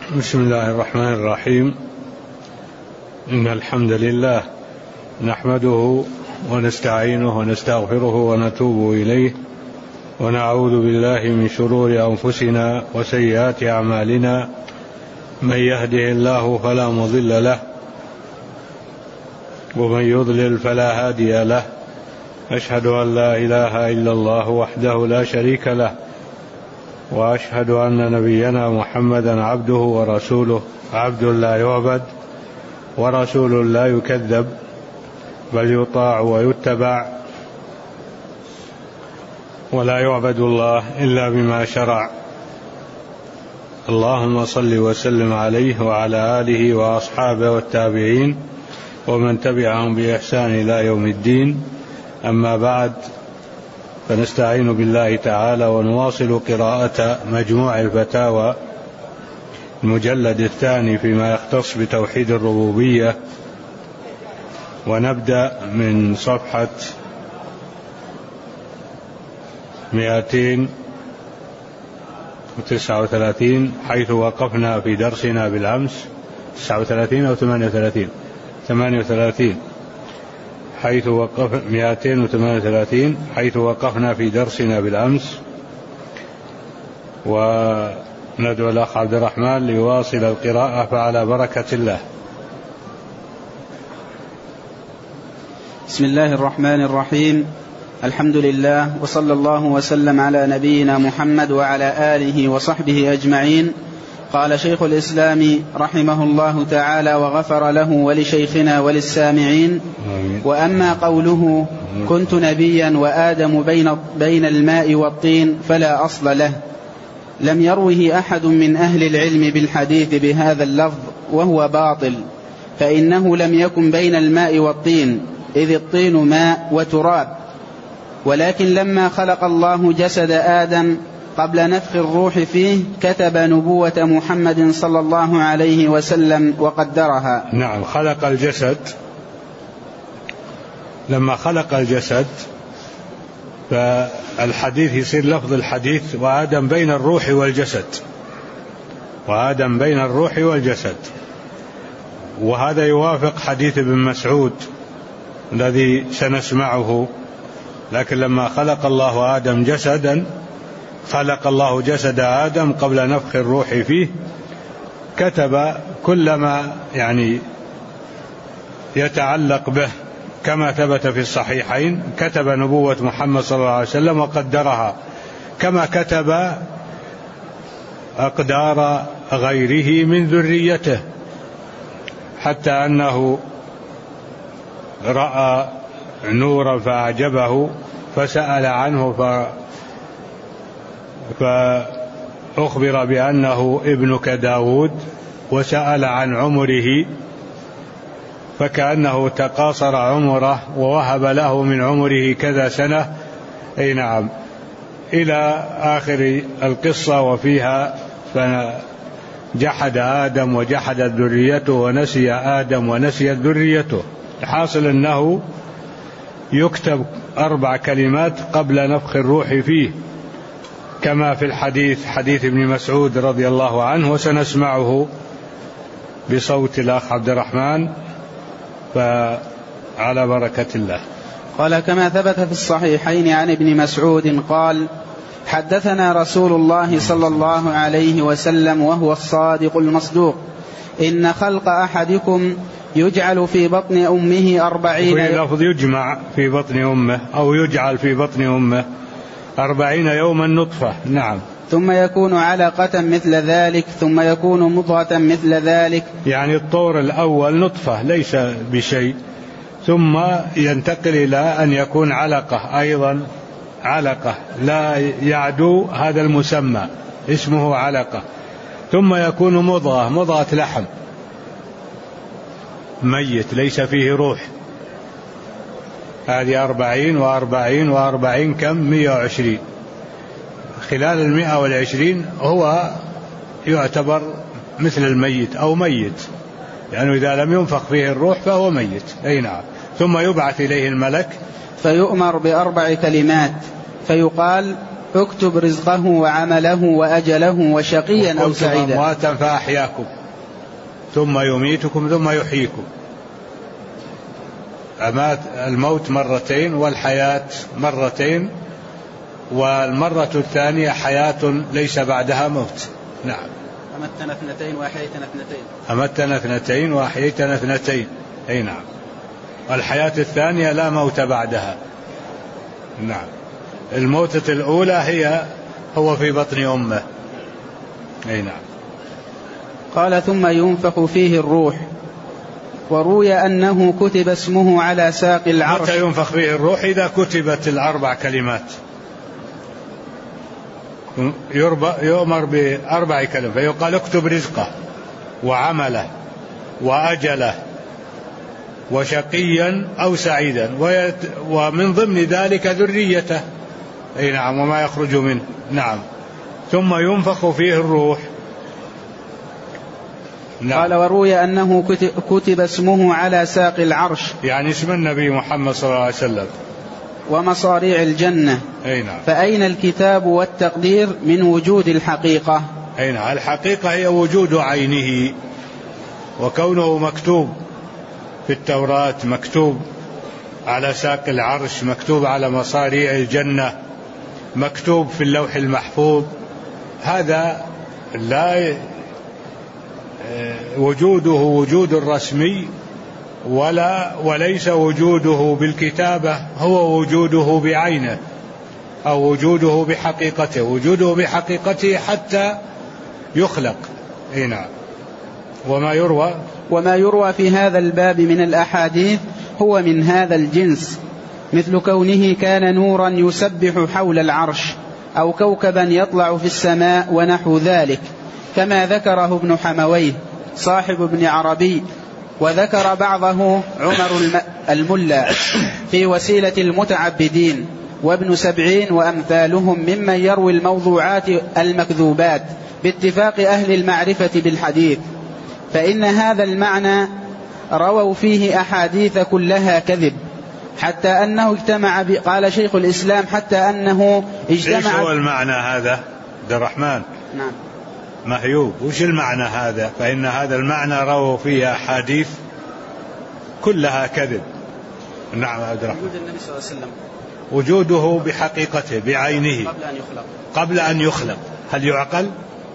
بسم الله الرحمن الرحيم. إن الحمد لله نحمده ونستعينه ونستغفره ونتوب إليه، ونعوذ بالله من شرور أنفسنا وسيئات أعمالنا. من يهده الله فلا مضل له، ومن يضلل فلا هادي له. أشهد أن لا إله إلا الله وحده لا شريك له، وأشهد أن نبينا محمدا عبده ورسوله، عبد لا يعبد ورسول لا يكذب، بل يطاع ويتبع، ولا يعبد الله إلا بما شرع. اللهم صل وسلم عليه وعلى آله وأصحابه والتابعين ومن تبعهم بإحسان إلى يوم الدين. أما بعد، فنستعين بالله تعالى ونواصل قراءة مجموع الفتاوى المجلد الثاني فيما يختص بتوحيد الربوبية، ونبدأ من صفحة 239 حيث وقفنا في درسنا بالأمس. 39 أو 38 حيث 238 حيث وقفنا في درسنا بالأمس. وندعو الأخ عبد الرحمن ليواصل القراءة فعلى بركة الله. بسم الله الرحمن الرحيم. الحمد لله، وصلى الله وسلم على نبينا محمد وعلى آله وصحبه أجمعين. قال شيخ الإسلام رحمه الله تعالى وغفر له ولشيخنا وللسامعين: وأما قوله كنت نبيا وآدم بين الماء والطين فلا أصل له، لم يروه أحد من أهل العلم بالحديث بهذا اللفظ، وهو باطل، فإنه لم يكن بين الماء والطين، إذ الطين ماء وتراب. ولكن لما خلق الله جسد آدم قبل نفخ الروح فيه كتب نبوة محمد صلى الله عليه وسلم وقدرها. نعم، خلق الجسد. لما خلق الجسد فالحديث يصير لفظ الحديث وآدم بين الروح والجسد، وآدم بين الروح والجسد. وهذا يوافق حديث ابن مسعود الذي سنسمعه. لكن لما خلق الله آدم جسدا، خلق الله جسد آدم قبل نفخ الروح فيه، كتب كل ما يتعلق به كما ثبت في الصحيحين. كتب نبوة محمد صلى الله عليه وسلم وقدرها، كما كتب أقدار غيره من ذريته، حتى أنه رأى نورا فأعجبه فسأل عنه فأخبر بأنه ابنك داود، وسأل عن عمره فكأنه تقاصر عمره ووهب له من عمره كذا سنة. أي نعم، إلى آخر القصة. وفيها فجحد آدم وجحدت ذريته، ونسي آدم ونسيت ذريته. الحاصل أنه يكتب 4 كلمات قبل نفخ الروح فيه، كما في الحديث، حديث ابن مسعود رضي الله عنه، وسنسمعه بصوت الأخ عبد الرحمن، فعلى بركة الله. قال: كما ثبت في الصحيحين عن ابن مسعود قال: حدثنا رسول الله صلى الله عليه وسلم وهو الصادق المصدوق: إن خلق أحدكم يجعل في بطن أمه 40. في لفظ يجمع في بطن أمه أو يجعل في بطن أمه 40 يوما نطفة. نعم. ثم يكون علقة مثل ذلك، ثم يكون مضغة مثل ذلك. يعني الطور الأول نطفة ليس بشيء، ثم ينتقل إلى أن يكون علقة، أيضا علقة لا يعدو هذا المسمى، اسمه علقة. ثم يكون مضغة لحم ميت ليس فيه روح. هذه 40 و40 و40 كم؟ 120. خلال 120 هو يعتبر مثل الميت أو ميت، لأنه إذا لم ينفخ فيه الروح فهو ميت. أي نعم. ثم يبعث إليه الملك فيؤمر ب4 كلمات، فيقال: اكتب رزقه وعمله وأجله وشقيا أو سعيدا. أمواتا فأحياكم ثم يميتكم ثم يحييكم. الموت مرتين والحياة مرتين، والمرة الثانية حياة ليس بعدها موت. نعم. أمتنا اثنتين وأحييتنا اثنتين. أمتنا اثنتين وأحييتنا اثنتين. أي نعم. والحياة الثانية لا موت بعدها. نعم. الموتة الأولى هو في بطن أمه. أي نعم. قال ثم ينفخ فيه الروح. وروي أنه كتب اسمه على ساق العرش. متى ينفخ فيه الروح؟ إذا كتبت الأربع كلمات. يؤمر بأربع كلمات فيقال اكتب رزقه وعمله وأجله وشقيا أو سعيدا، ومن ضمن ذلك ذريته. أي نعم. وما يخرج منه. نعم. ثم ينفخ فيه الروح. نعم. قال وروي أنه كتب اسمه على ساق العرش، يعني اسم النبي محمد صلى الله عليه وسلم، ومصاريع الجنة. أي نعم. فأين الكتاب والتقدير من وجود الحقيقة؟ أي نعم. الحقيقة هي وجود عينه، وكونه مكتوب في التوراة، مكتوب على ساق العرش، مكتوب على مصاريع الجنة، مكتوب في اللوح المحفوظ. هذا لا وجوده وجود رسمي وليس وجوده بالكتابة هو وجوده بعينه أو وجوده بحقيقته. وجوده بحقيقته حتى يخلق. أي نعم. وما يروى في هذا الباب من الأحاديث هو من هذا الجنس، مثل كونه كان نورا يسبح حول العرش، أو كوكبا يطلع في السماء ونحو ذلك، كما ذكره ابن حمويه صاحب ابن عربي. وذكر بعضه عمر الملا في وسيلة المتعبدين، وابن سبعين وأمثالهم ممن يروي الموضوعات المكذوبات باتفاق أهل المعرفة بالحديث. فإن هذا المعنى رووا فيه أحاديث كلها كذب، حتى أنه اجتمع قال شيخ الإسلام حتى أنه اجتمع. ايش هو المعنى هذا عبد الرحمن؟ نعم. مهيوب. وش المعنى هذا؟ فإن هذا المعنى رووا فيه أحاديث كلها كذب. نعم عبد الرحمن. وجود النبي صلى الله عليه وسلم وجوده بحقيقته بعينه قبل أن يخلق. هل يعقل؟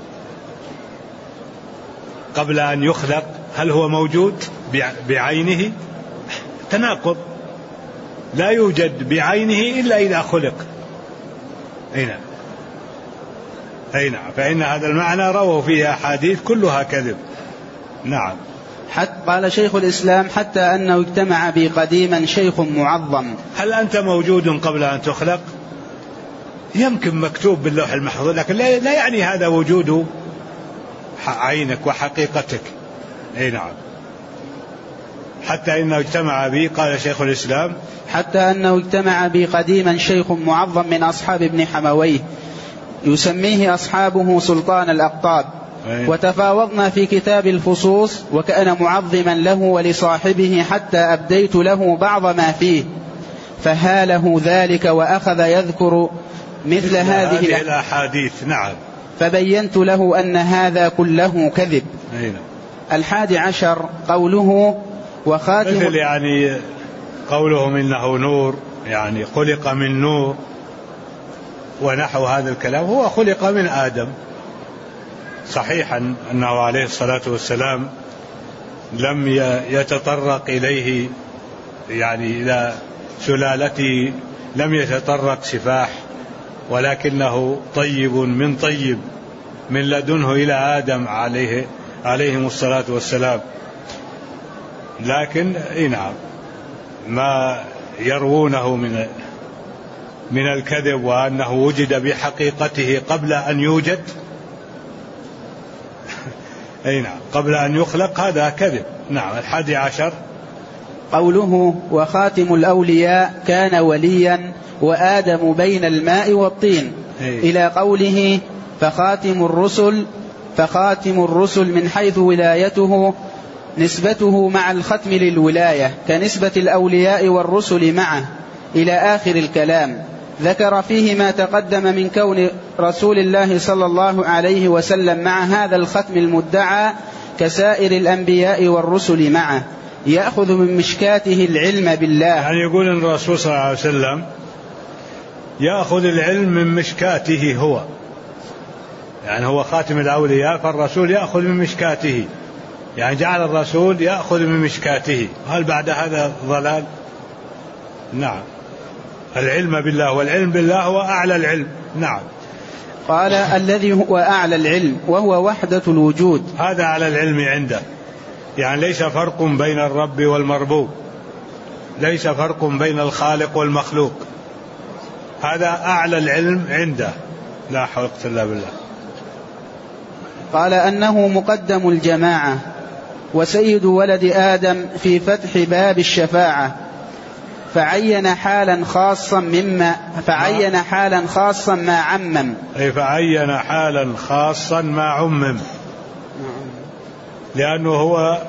قبل أن يخلق هل هو موجود بعينه؟ تناقض. لا يوجد بعينه إلا إذا خلق. أي نعم. فإن هذا المعنى رووا فيه أحاديث كلها كذب. نعم. قال شيخ الإسلام حتى أنه اجتمع بي قديما شيخ معظم. هل أنت موجود قبل أن تخلق؟ يمكن مكتوب باللوح المحفوظ، لكن لا يعني هذا وجود عينك وحقيقتك. أي نعم. حتى إنه اجتمع بي، قال شيخ الإسلام حتى أنه اجتمع بي قديما شيخ معظم من أصحاب ابن حمويه يسميه أصحابه سلطان الأقطاب. وتفاوضنا في كتاب الفصوص، وكان معظما له ولصاحبه حتى أبديت له بعض ما فيه، فهاله ذلك وأخذ يذكر مثل هذه الأحاديث. نعم. فبينت له أن هذا كله كذب. 11 قوله وخاتم، مثل يعني قولهم إنه نور، يعني خلق من نور ونحو هذا الكلام. هو خلق من آدم. صحيح أنه عليه الصلاة والسلام لم يتطرق إليه، يعني إلى سلالته لم يتطرق سفاح، ولكنه طيب من طيب من لدنه إلى آدم عليهم الصلاة والسلام. لكن نعم ما يروونه من الكذب وأنه وجد بحقيقته قبل أن يوجد أي نعم قبل أن يخلق، هذا كذب. نعم. 11 قوله وخاتم الأولياء كان وليا وآدم بين الماء والطين، إلى قوله فخاتم الرسل من حيث ولايته نسبته مع الختم للولاية كنسبة الأولياء والرسل معه، إلى آخر الكلام. ذكر فيه ما تقدم من كون رسول الله صلى الله عليه وسلم مع هذا الختم المدعى كسائر الأنبياء والرسل معه يأخذ من مشكاته العلم بالله. يعني يقول أن الرسول صلى الله عليه وسلم يأخذ العلم من مشكاته هو، يعني هو خاتم الأولياء، فالرسول يأخذ من مشكاته، يعني جعل الرسول يأخذ من مشكاته. هل بعد هذا ضلال؟ نعم، العلم بالله، والعلم بالله هو أعلى العلم. نعم. قال الذي هو أعلى العلم وهو وحدة الوجود، هذا أعلى العلم عنده، يعني ليس فرق بين الرب والمربوب، ليس فرق بين الخالق والمخلوق، هذا أعلى العلم عنده، لا حول إلا بالله. قال أنه مقدم الجماعة وسيد ولد آدم في فتح باب الشفاعة، فعين حالا خاصا ما عمم، أي فعين حالا خاصا ما عمم، لأنه هو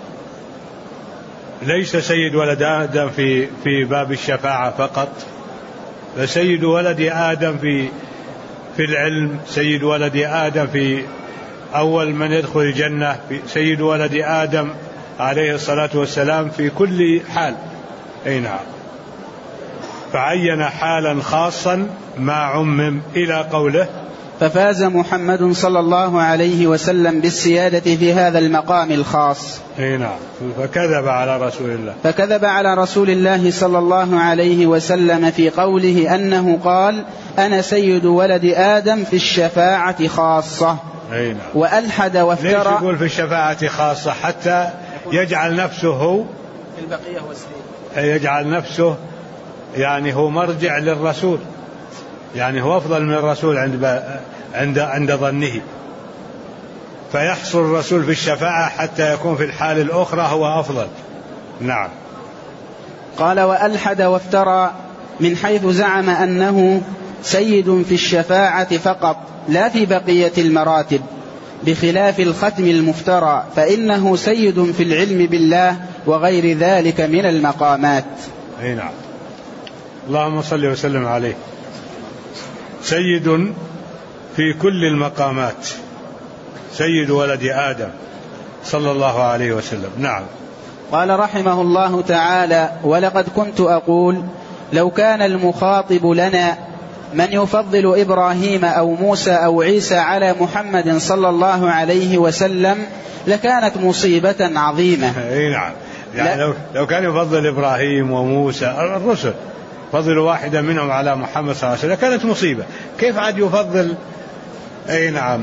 ليس سيد ولد آدم في باب الشفاعة فقط، فسيد ولد آدم في العلم، سيد ولد آدم في أول من يدخل الجنة، سيد ولد آدم عليه الصلاة والسلام في كل حال. أي نعم. فعين حالا خاصا ما عمم إلى قوله ففاز محمد صلى الله عليه وسلم بالسيادة في هذا المقام الخاص. أي نعم. فكذب على رسول الله صلى الله عليه وسلم في قوله أنه قال أنا سيد ولد آدم في الشفاعة خاصة. أي نعم. وألحد وافترى. ليش يقول في الشفاعة خاصة؟ حتى يجعل نفسه في البقية والسليم، يجعل نفسه يعني هو مرجع للرسول، يعني هو أفضل من الرسول عند ظنه، فيحصل الرسول في الشفاعة حتى يكون في الحال الأخرى هو أفضل. نعم. قال وألحد وافترى من حيث زعم أنه سيد في الشفاعة فقط لا في بقية المراتب، بخلاف الختم المفترى فإنه سيد في العلم بالله وغير ذلك من المقامات. أي نعم. اللهم صل وسلم عليه. سيد في كل المقامات، سيد ولد آدم صلى الله عليه وسلم. نعم. قال رحمه الله تعالى ولقد كنت أقول لو كان المخاطب لنا من يفضل إبراهيم أو موسى أو عيسى على محمد صلى الله عليه وسلم لكانت مصيبة عظيمة. أي نعم. يعني لو كان يفضل إبراهيم وموسى الرسل، فضل واحدا منهم على محمد صلى الله عليه وسلم كانت مصيبة، كيف عاد يفضل؟ أي نعم.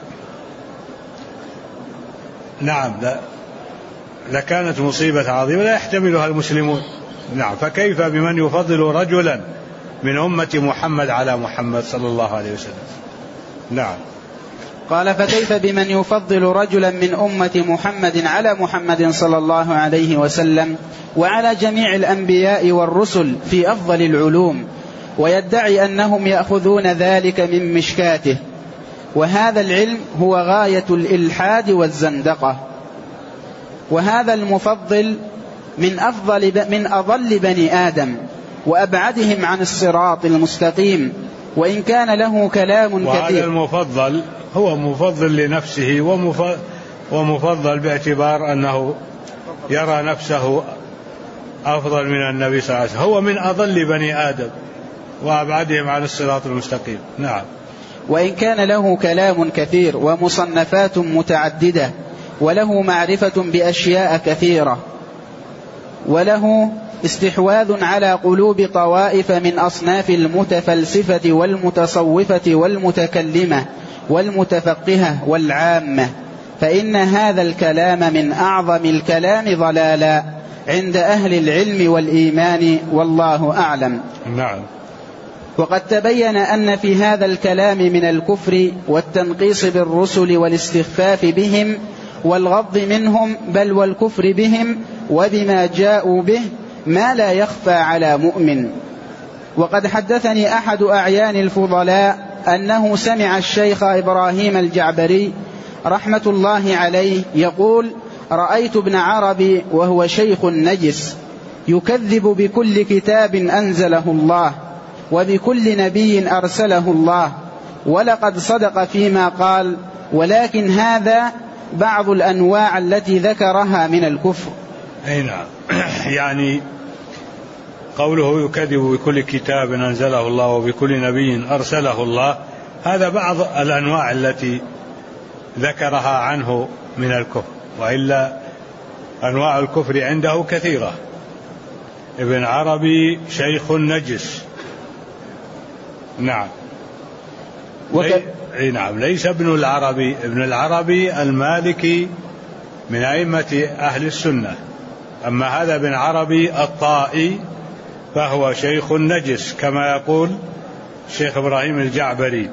نعم، لكانت مصيبة عظيمة لا يحتملها المسلمون. نعم. فكيف بمن يفضل رجلا من أمة محمد على محمد صلى الله عليه وسلم؟ نعم. قال فكيف بمن يفضل رجلا من أمة محمد على محمد صلى الله عليه وسلم وعلى جميع الأنبياء والرسل في أفضل العلوم، ويدعي أنهم يأخذون ذلك من مشكاته، وهذا العلم هو غاية الإلحاد والزندقة. وهذا المفضل من أضل بني آدم وأبعدهم عن الصراط المستقيم، وإن كان له كلام كثير. وهذا المفضل هو مفضل لنفسه ومفضل باعتبار أنه يرى نفسه أفضل من النبي صلى الله عليه وسلم، هو من أضل بني آدم وأبعدهم عن الصراط المستقيم. نعم. وإن كان له كلام كثير ومصنفات متعددة وله معرفة بأشياء كثيرة وله استحواذ على قلوب طوائف من أصناف المتفلسفة والمتصوفة والمتكلمة والمتفقهة والعامة، فإن هذا الكلام من أعظم الكلام ضلالا عند أهل العلم والإيمان، والله أعلم. نعم. وقد تبين أن في هذا الكلام من الكفر والتنقيص بالرسل والاستخفاف بهم والغض منهم بل والكفر بهم وبما جاءوا به ما لا يخفى على مؤمن. وقد حدثني أحد أعيان الفضلاء أنه سمع الشيخ إبراهيم الجعبري رحمة الله عليه يقول: رأيت ابن عربي وهو شيخ نجس يكذب بكل كتاب أنزله الله، وبكل نبي أرسله الله، ولقد صدق فيما قال، ولكن هذا بعض الأنواع التي ذكرها من الكفر. أي نعم. يعني قوله يكذب بكل كتاب أنزله الله وبكل نبي أرسله الله، هذا بعض الأنواع التي ذكرها عنه من الكفر، وإلا أنواع الكفر عنده كثيرة. ابن عربي شيخ نجس، نعم. نعم، ليس ابن العربي، ابن العربي المالكي من أئمة أهل السنة، أما هذا ابن عربي الطائي فهو شيخ نجس كما يقول الشيخ إبراهيم الجعبري،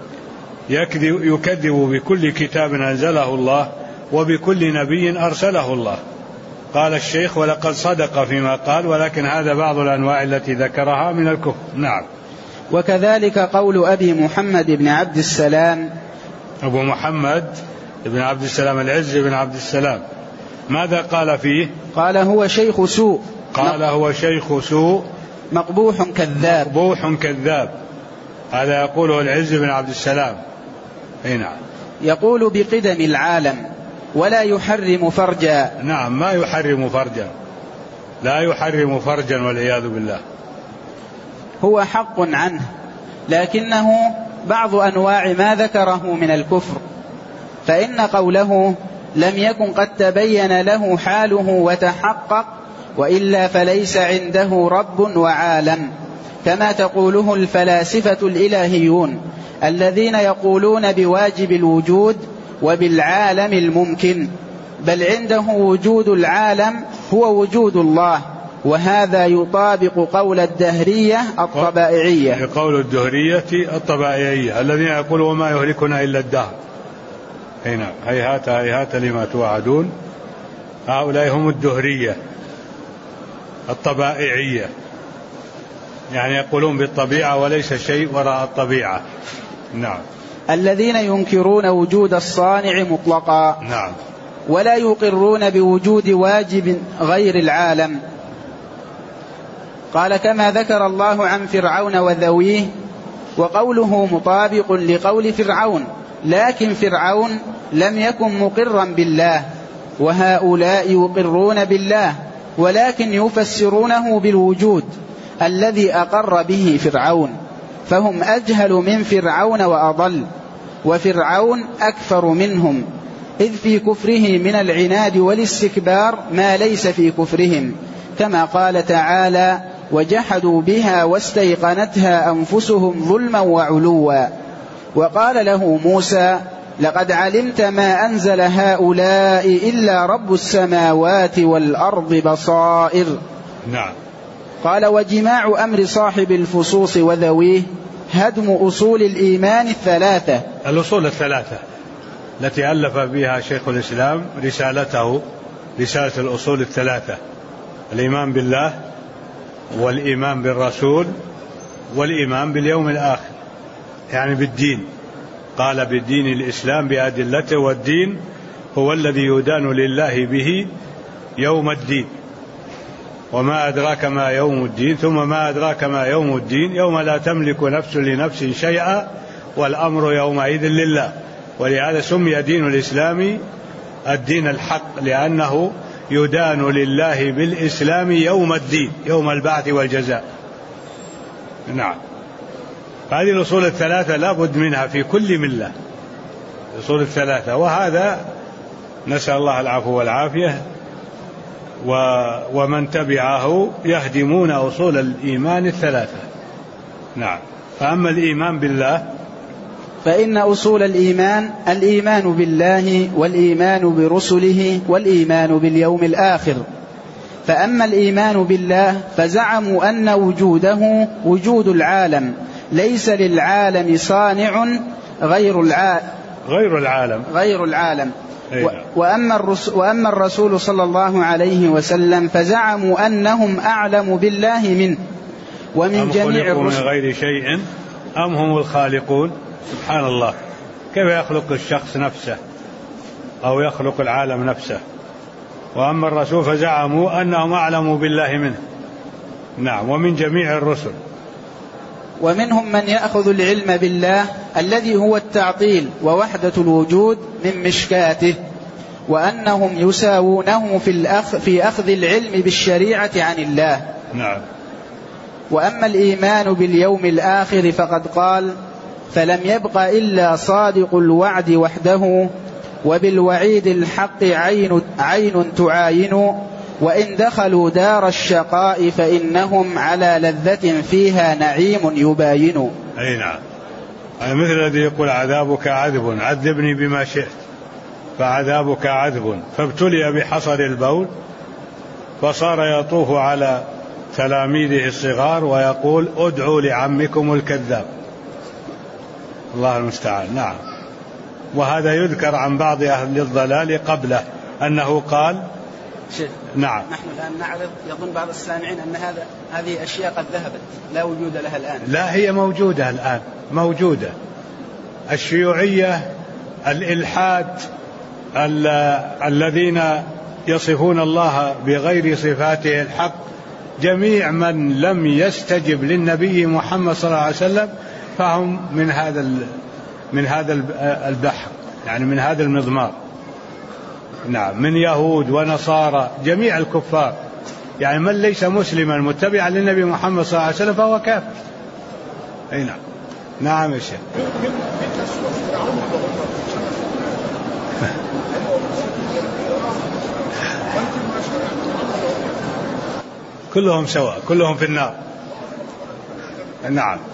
يكذب بكل كتاب أنزله الله وبكل نبي أرسله الله. قال الشيخ ولقد صدق فيما قال، ولكن هذا بعض الأنواع التي ذكرها من الكفر. نعم. وكذلك قول أبي محمد بن عبد السلام، أبو محمد بن عبد السلام العز بن عبد السلام، ماذا قال فيه؟ قال هو شيخ سوء، قال هو شيخ سوء مقبوح كذاب، مقبوح كذاب، هذا يقوله العز بن عبد السلام. نعم. يقول بقدم العالم ولا يحرم فرجا. نعم، ما يحرم فرجا، لا يحرم فرجا والعياذ بالله. هو حق عنه، لكنه بعض أنواع ما ذكره من الكفر، فإن قوله لم يكن قد تبين له حاله وتحقق، وإلا فليس عنده رب وعالم، كما تقوله الفلاسفة الإلهيون الذين يقولون بواجب الوجود وبالعالم الممكن، بل عنده وجود العالم هو وجود الله، وهذا يطابق قول الدهرية الطبائعية. قول الدهرية الطبائعية الذين يقولون وما يهلكنا إلا الدهر. نعم، هيهات هيهات لما توعدون. هؤلاء هم الدهرية الطبائعية، يعني يقولون بالطبيعة وليس شيء وراء الطبيعة. نعم. الذين ينكرون وجود الصانع مطلقا. نعم. ولا يقرون بوجود واجب غير العالم. قال كما ذكر الله عن فرعون وذويه، وقوله مطابق لقول فرعون، لكن فرعون لم يكن مقرا بالله، وهؤلاء يقرون بالله ولكن يفسرونه بالوجود الذي أقر به فرعون، فهم أجهل من فرعون وأضل، وفرعون أكثر منهم، إذ في كفره من العناد والاستكبار ما ليس في كفرهم، كما قال تعالى وجحدوا بها واستيقنتها أنفسهم ظلما وعلوا. وقال له موسى لقد علمت ما أنزل هؤلاء إلا رب السماوات والأرض بصائر. نعم. قال وجماع أمر صاحب الفصوص وذويه هدم أصول الإيمان الثلاثة. الأصول الثلاثة التي ألف بها شيخ الإسلام رسالته، رسالة الأصول الثلاثة: الإيمان بالله، والإيمان بالرسول، والإيمان باليوم الآخر، يعني بالدين. قال بالدين الإسلام بأدلته، والدين هو الذي يدان لله به يوم الدين. وما أدراك ما يوم الدين، ثم ما أدراك ما يوم الدين، يوم لا تملك نفس لنفس شيئا والأمر يومئذ لله. ولهذا سمي دين الإسلام الدين الحق، لأنه يدان لله بالإسلام يوم الدين، يوم البعث والجزاء. نعم. هذه الأصول الثلاثة لا بد منها في كل ملة، الأصول الثلاثة، وهذا نسأل الله العفو والعافية. ومن تبعه يهدمون أصول الإيمان الثلاثة. نعم. فأما الإيمان بالله فإن أصول الإيمان الإيمان بالله والإيمان برسله والإيمان باليوم الآخر. فأما الإيمان بالله فزعموا أن وجوده وجود العالم، ليس للعالم صانع غير العالم. وأما الرسول صلى الله عليه وسلم فزعموا أنهم أعلم بالله منه ومن جميع الرسل. من غير شيء أم هم الخالقون؟ سبحان الله، كيف يخلق الشخص نفسه أو يخلق العالم نفسه؟ وأما الرسول فزعموا أنهم أعلم بالله منه. نعم. ومن جميع الرسل. ومنهم من يأخذ العلم بالله الذي هو التعطيل ووحدة الوجود من مشكاته، وأنهم يساوونه في أخذ العلم بالشريعة عن الله. نعم. وأما الإيمان باليوم الآخر فقد قال: فلم يبق إلا صادق الوعد وحده، وبالوعيد الحق عين تعاين، وإن دخلوا دار الشقاء فإنهم على لذة فيها نعيم يباين. أي نعم. مثل الذي يقول عذابك عذب عذبني بما شئت فعذابك عذب، فابتلي بحصر البول فصار يطوف على تلاميذه الصغار ويقول ادعوا لعمكم الكذاب. الله المستعان. نعم. وهذا يذكر عن بعض أهل الضلال قبله أنه قال شيخ. نعم. نحن الآن نعرض، يظن بعض السامعين أن هذه أشياء قد ذهبت لا وجود لها الآن. لا، هي موجودة الآن، موجودة. الشيوعية، الإلحاد، الذين يصفون الله بغير صفاته الحق، جميع من لم يستجب للنبي محمد صلى الله عليه وسلم فهم من هذا البحر، يعني من هذا المضمار. نعم. من يهود ونصارى، جميع الكفار، يعني من ليس مسلما متبعا للنبي محمد صلى الله عليه وسلم فهو كافر. أي نعم. نعم يا شيخ. كلهم سواء، كلهم في النار. نعم.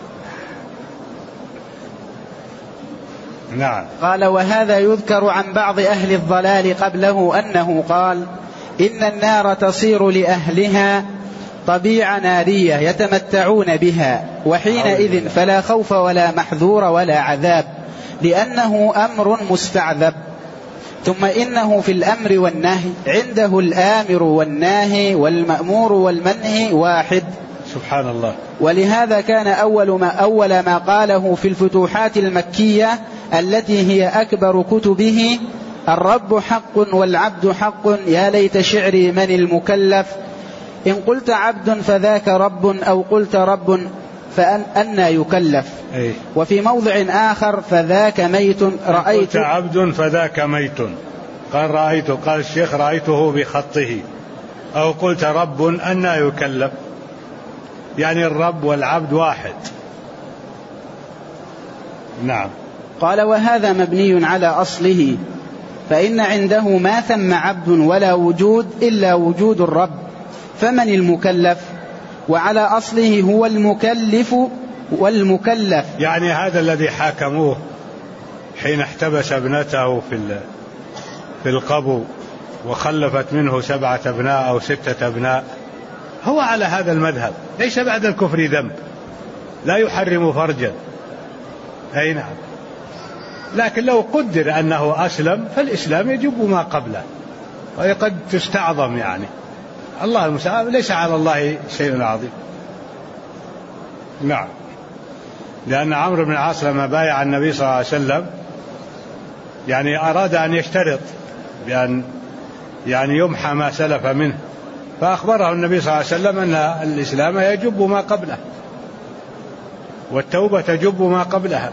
نعم. قال: وهذا يذكر عن بعض أهل الضلال قبله أنه قال: إن النار تصير لأهلها طبيعة نارية يتمتعون بها، وحينئذ فلا خوف ولا محذور ولا عذاب، لأنه أمر مستعذب. ثم إنه في الأمر والنهي عنده الآمر والناهي والمأمور والمنهي واحد. سبحان الله. ولهذا كان أول ما قاله في الفتوحات المكية التي هي أكبر كتبه: الرب حق والعبد حق، يا ليت شعري من المكلف، إن قلت عبد فذاك رب، أو قلت رب فأنى يكلف. أي. وفي موضع آخر: فذاك ميت رأيت. قلت عبد فذاك ميت، قال رأيته، قال الشيخ رأيته بخطه. أو قلت رب أنى يكلف، يعني الرب والعبد واحد. نعم. قال: وهذا مبني على أصله، فإن عنده ما ثم عبد ولا وجود إلا وجود الرب، فمن المكلف؟ وعلى أصله هو المكلف والمكلف. يعني هذا الذي حاكموه حين احتبس ابنته في القبو وخلفت منه 7 أبناء أو 6 أبناء، هو على هذا المذهب، ليس بعد الكفر ذنب، لا يحرم فرجا. أي نعم. لكن لو قدر أنه أسلم فالإسلام يجب ما قبله، وقد تستعظم يعني. الله المستعان، ليس على الله شيء عظيم. نعم. لأن عمرو بن العاص لما بايع النبي صلى الله عليه وسلم يعني أراد أن يشترط بأن يعني يمحى ما سلف منه، فأخبره النبي صلى الله عليه وسلم أن الإسلام يجب ما قبله والتوبة تجب ما قبلها.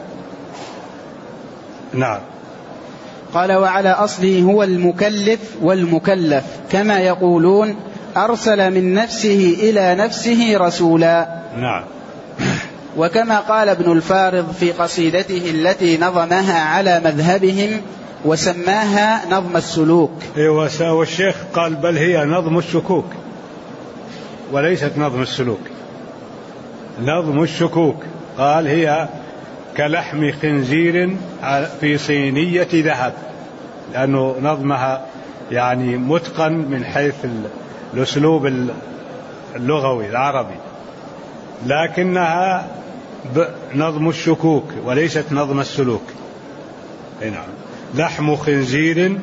نعم. قال: وعلى أصله هو المكلف والمكلف، كما يقولون: أرسل من نفسه إلى نفسه رسولا. نعم. وكما قال ابن الفارض في قصيدته التي نظمها على مذهبهم وسماها نظم السلوك. والشيخ قال: بل هي نظم الشكوك وليست نظم السلوك. نظم الشكوك قال: هي كلحم خنزير في صينية ذهب، لأنه نظمها يعني متقن من حيث الأسلوب اللغوي العربي، لكنها نظم الشكوك وليست نظم السلوك. نعم. لحم خنزير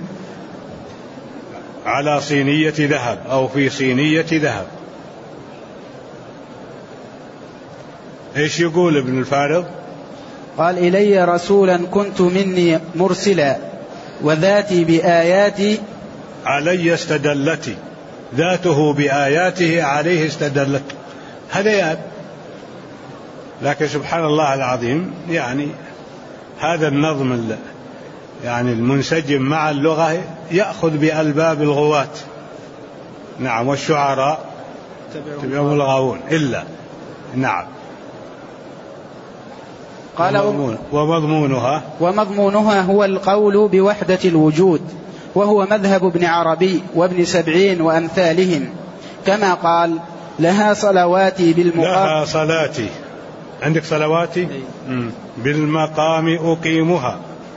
على صينية ذهب أو في صينية ذهب. إيش يقول ابن الفارض؟ قال: إلي رسولا كنت مني مرسلا، وذاتي بآياتي علي استدلتي، ذاته بآياته عليه استدلت. هذيان لكن سبحان الله العظيم، يعني هذا النظم يعني المنسجم مع اللغة يأخذ بألباب الغواة. نعم، والشعراء تبعهم الغاوون إلا. نعم. قال ومضمونها هو القول بوحدة الوجود، وهو مذهب ابن عربي وابن سبعين وأمثالهم، كما قال: لها صلواتي بالمقام. لها صلاتي، عندك صلواتي بالمقام أقيمها،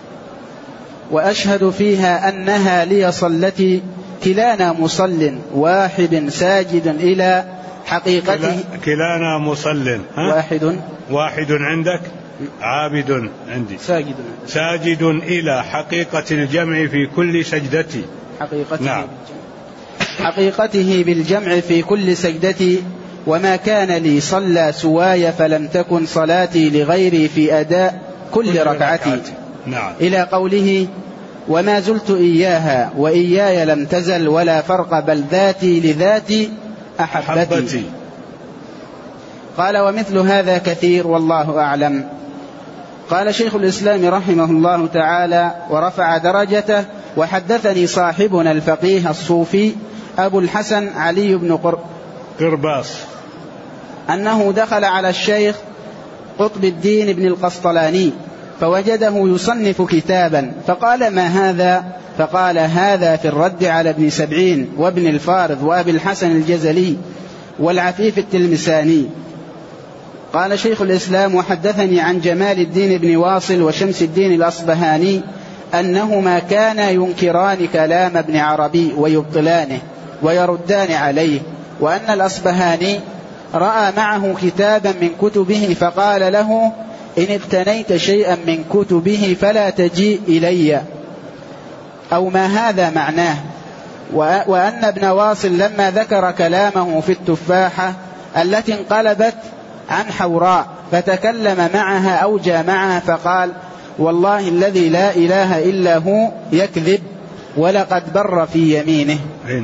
وأشهد فيها أنها لي صلتي، كلانا مصل واحد ساجد إلى حقيقته. كلانا مصل، واحد عندك، عابد عندي، ساجد إلى حقيقة الجمع في كل سجدتي. نعم. حقيقته بالجمع في كل سجدتي، وما كان لي صلى سواي، فلم تكن صلاتي لغيري في أداء كل ركعتي. نعم. إلى قوله: وما زلت إياها وإياي لم تزل، ولا فرق بل ذاتي لذاتي أحبتي. قال: ومثل هذا كثير والله أعلم. قال شيخ الإسلام رحمه الله تعالى ورفع درجته: وحدثني صاحبنا الفقيه الصوفي أبو الحسن علي بن قرباص أنه دخل على الشيخ قطب الدين بن القسطلاني فوجده يصنف كتابا، فقال: ما هذا؟ فقال: هذا في الرد على ابن سبعين وابن الفارض وأبي الحسن الجزلي والعفيف التلمساني. قال شيخ الإسلام: وحدثني عن جمال الدين بن واصل وشمس الدين الأصبهاني أنهما كانا ينكران كلام ابن عربي ويبطلانه ويردان عليه، وأن الأصبهاني رأى معه كتابا من كتبه فقال له: إن اقتنيت شيئا من كتبه فلا تجيء إلي، أو ما هذا معناه. وأن ابن واصل لما ذكر كلامه في التفاحة التي انقلبت عن حوراء فتكلم معها أو جامعها فقال: والله الذي لا إله إلا هو يكذب ولقد بر في يمينه.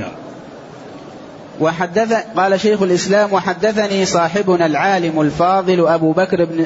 قال شيخ الإسلام: وحدثني صاحبنا العالم الفاضل أبو بكر بن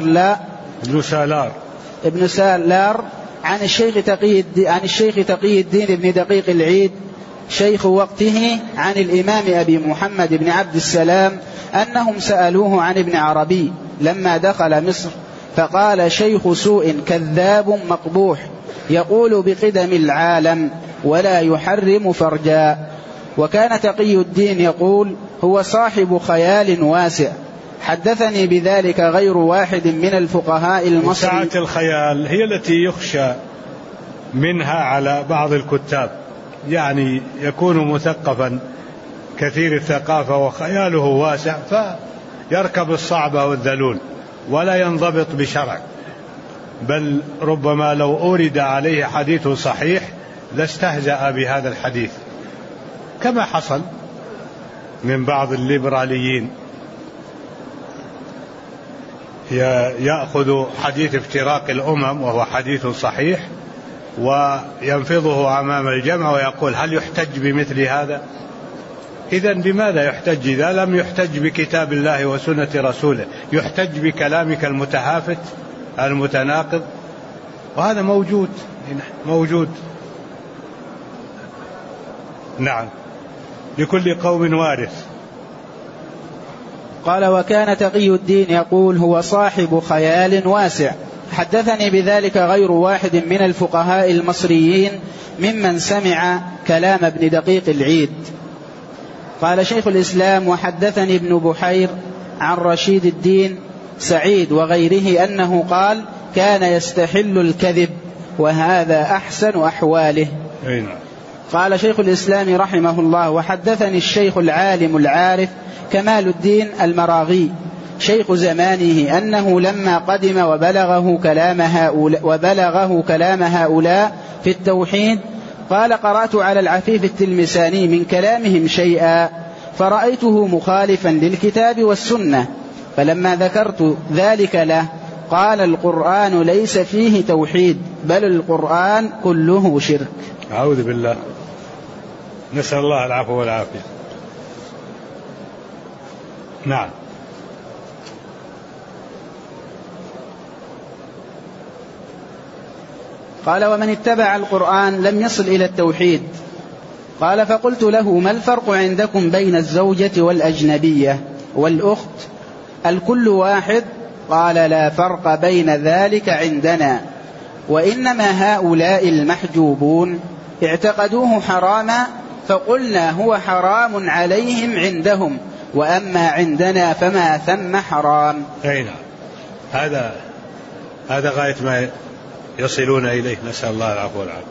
سالار عن الشيخ تقي الدين بن دقيق العيد شيخ وقته عن الإمام أبي محمد بن عبد السلام أنهم سألوه عن ابن عربي لما دخل مصر، فقال: شيخ سوء كذاب مقبوح، يقول بقدم العالم ولا يحرم فرجا. وكان تقي الدين يقول: هو صاحب خيال واسع. حدثني بذلك غير واحد من الفقهاء المصريين. سعة الخيال هي التي يخشى منها على بعض الكتاب، يعني يكون مثقفا كثير الثقافة وخياله واسع فيركب الصعب والذلول ولا ينضبط بشرع، بل ربما لو أورد عليه حديث صحيح لاستهزأ بهذا الحديث، كما حصل من بعض الليبراليين يأخذ حديث افتراق الأمم وهو حديث صحيح وينفضه أمام الجمع ويقول: هل يحتج بمثل هذا؟ إذن بماذا يحتج إذا لم يحتج بكتاب الله وسنة رسوله؟ يحتج بكلامك المتهافت المتناقض، وهذا موجود. نعم، لكل قوم وارث. قال: وكان تقي الدين يقول: هو صاحب خيال واسع. حدثني بذلك غير واحد من الفقهاء المصريين ممن سمع كلام ابن دقيق العيد. قال شيخ الإسلام: وحدثني ابن بحير عن رشيد الدين سعيد وغيره أنه قال: كان يستحل الكذب، وهذا أحسن أحواله. قال شيخ الإسلام رحمه الله: وحدثني الشيخ العالم العارف كمال الدين المراغي شيخ زمانه أنه لما قدم وبلغه كلام هؤلاء في التوحيد قال: قرأت على العفيف التلمساني من كلامهم شيئا فرأيته مخالفا للكتاب والسنة، فلما ذكرت ذلك له قال: القرآن ليس فيه توحيد، بل القرآن كله شرك. أعوذ بالله، نسأل الله العفو والعافية. نعم. قال: ومن اتبع القرآن لم يصل إلى التوحيد. قال: فقلت له: ما الفرق عندكم بين الزوجة والأجنبية والأخت؟ الكل واحد؟ قال: لا فرق بين ذلك عندنا، وإنما هؤلاء المحجوبون اعتقدوه حراما، فقلنا هو حرام عليهم عندهم، وأما عندنا فما ثم حرام. أي نعم. هذا غاية ما يصلون إليه، نسأل الله العفو والعافية.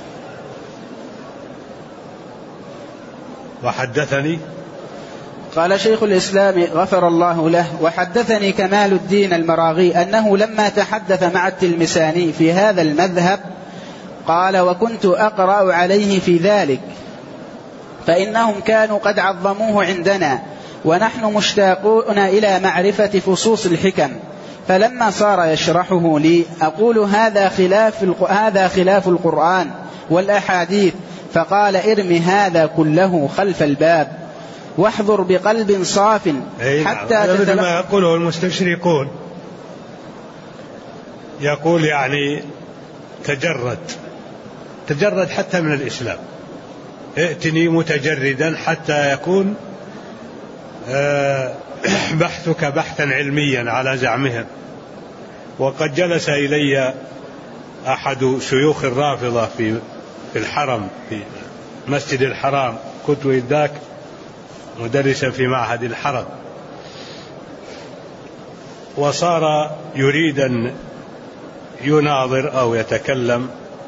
وحدثني، قال شيخ الإسلام غفر الله له: وحدثني كمال الدين المراغي أنه لما تحدث مع التلمساني في هذا المذهب قال: وكنت أقرأ عليه في ذلك، فإنهم كانوا قد عظموه عندنا، ونحن مشتاقون إلى معرفة فصوص الحكم، فلما صار يشرحه لي أقول: هذا خلاف القرآن والأحاديث، فقال: ارمي هذا كله خلف الباب، واحضر بقلب صاف حتى مثل ما يقوله المستشرقون، يقول يعني تجرد حتى من الإسلام، ائتني متجردا حتى يكون بحثك بحثا علميا على زعمهم. وقد جلس إلي أحد شيوخ الرافضة في الحرم، في مسجد الحرام، كنت ذاك مدرسا في معهد الحرم، وصار يريد أن يناظر أو يتكلم،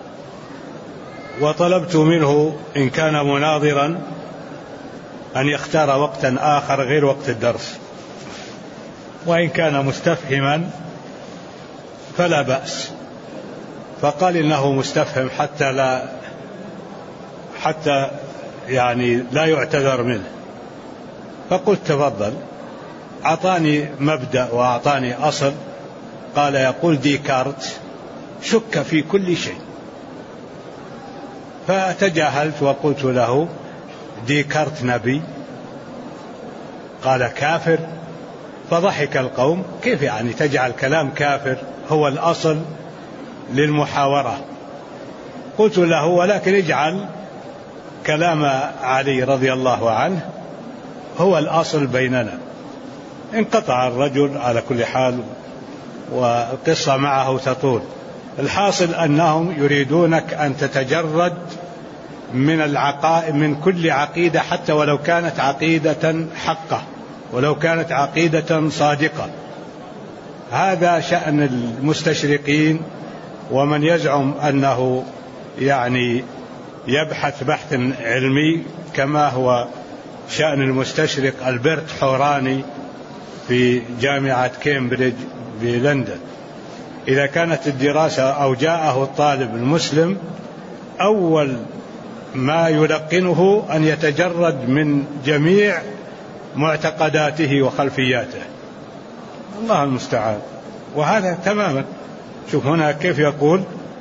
وطلبت منه إن كان مناظرا أن يختار وقتا آخر غير وقت الدرس، وإن كان مستفهما فلا بأس. فقال إنه مستفهم حتى يعني لا يعتذر منه. فقلت: تفضل. أعطاني مبدأ وأعطاني أصل. قال: يقول ديكارت: شك في كل شيء. فتجاهلت وقلت له: ديكارت نبي؟ قال: كافر. فضحك القوم: كيف يعني تجعل كلام كافر هو الأصل للمحاورة؟ قلت له: ولكن اجعل كلام علي رضي الله عنه هو الأصل بيننا. انقطع الرجل على كل حال، والقصة معه تطول. الحاصل أنهم يريدونك أن تتجرد من كل عقيدة، حتى ولو كانت عقيدة حقة، ولو كانت عقيدة صادقة. هذا شأن المستشرقين، ومن يزعم أنه يعني يبحث بحثا علمي، كما هو شأن المستشرق ألبرت حوراني في جامعة كامبريدج بلندن. إذا كانت الدراسة أو جاءه الطالب المسلم، أول ما يلقنه أن يتجرد من جميع معتقداته وخلفياته. الله المستعان. وهذا تماما. شوف هنا كيف يقول،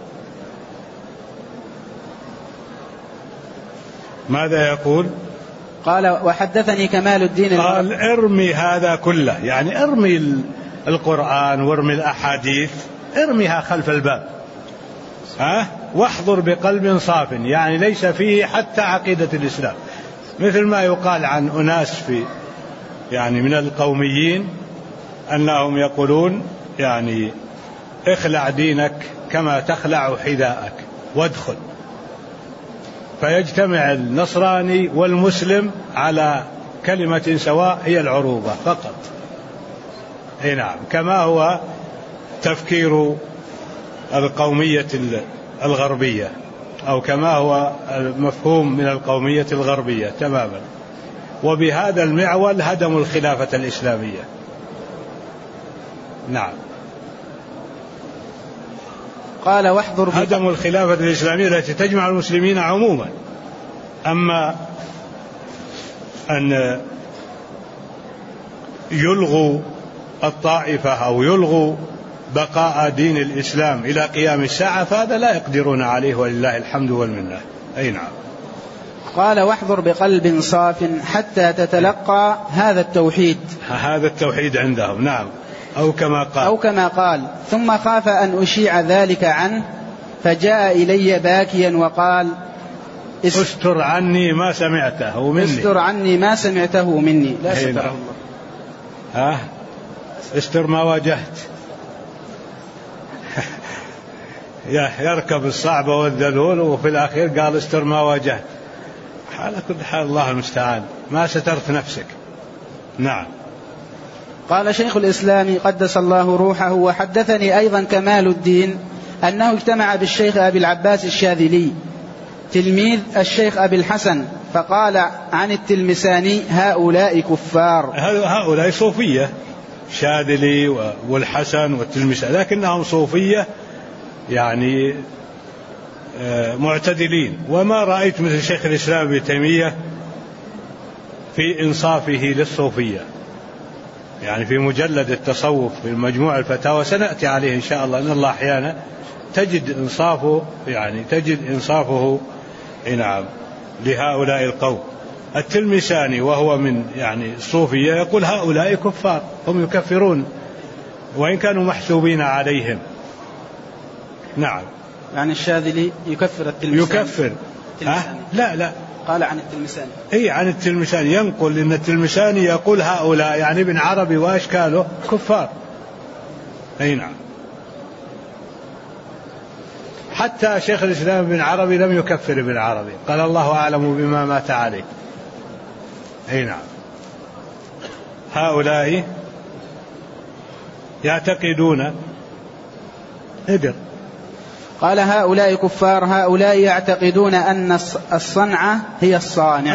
ماذا يقول؟ قال: وحدثني كمال الدين، قال: ارمي هذا كله، يعني ارمي القرآن وارمي الأحاديث، ارميها خلف الباب، واحضر بقلب صاف، يعني ليس فيه حتى عقيدة الإسلام. مثل ما يقال عن أناس يعني من القوميين أنهم يقولون يعني اخلع دينك كما تخلع حذاءك وادخل، فيجتمع النصراني والمسلم على كلمة سواء هي العروبة فقط. اي نعم، كما هو تفكير القومية الغربية، أو كما هو المفهوم من القومية الغربية تماما. وبهذا المعول هدموا الخلافة الإسلامية. نعم. قال: واحضر هدموا الخلافة الإسلامية التي تجمع المسلمين عموما. أما أن يلغوا الطائفة أو يلغوا بقاء دين الإسلام إلى قيام الساعة فهذا لا يقدرون عليه، ولله الحمد والمنة. أي نعم. قال: واحضر بقلب صاف حتى تتلقى هذا التوحيد عندهم. نعم. أو كما قال. ثم خاف أن أشيع ذلك عنه، فجاء إلي باكيا وقال استر عني ما سمعته مني. استر عني ما سمعته مني. لا ستره الله. استر ما واجهت. يركب الصعبة والذلول وفي الأخير قال استر ما واجهت. على كل حال الله المستعان، ما سترت نفسك. نعم. قال شيخ الإسلام قدس الله روحه: وحدثني أيضا كمال الدين أنه اجتمع بالشيخ أبي العباس الشاذلي تلميذ الشيخ أبي الحسن، فقال عن التلمساني: هؤلاء كفار. هؤلاء صوفية، شاذلي والحسن والتلمساني، لكنهم صوفية يعني معتدلين. وما رأيت مثل شيخ الإسلام ابن تيمية في إنصافه للصوفية، يعني في مجلد التصوف في مجموع الفتاوى، سنأتي عليه إن شاء الله، إن الله أحيانا تجد إنصافه نعم لهؤلاء القوم. التلمساني وهو من يعني الصوفية يقول هؤلاء كفار، هم يكفرون وإن كانوا محسوبين عليهم. نعم. يعني الشاذلي يكفر التلمساني؟ يكفر. لا قال عن التلمساني. عن التلمساني ينقل إن التلمساني يقول هؤلاء يعني ابن عربي وأشكاله كفار. نعم. حتى شيخ الإسلام ابن عربي لم يكفر ابن عربي، قال الله أعلم بما مات عليه. نعم. هؤلاء يعتقدون قال هؤلاء كفار، هؤلاء يعتقدون أن الصنعة هي الصانع.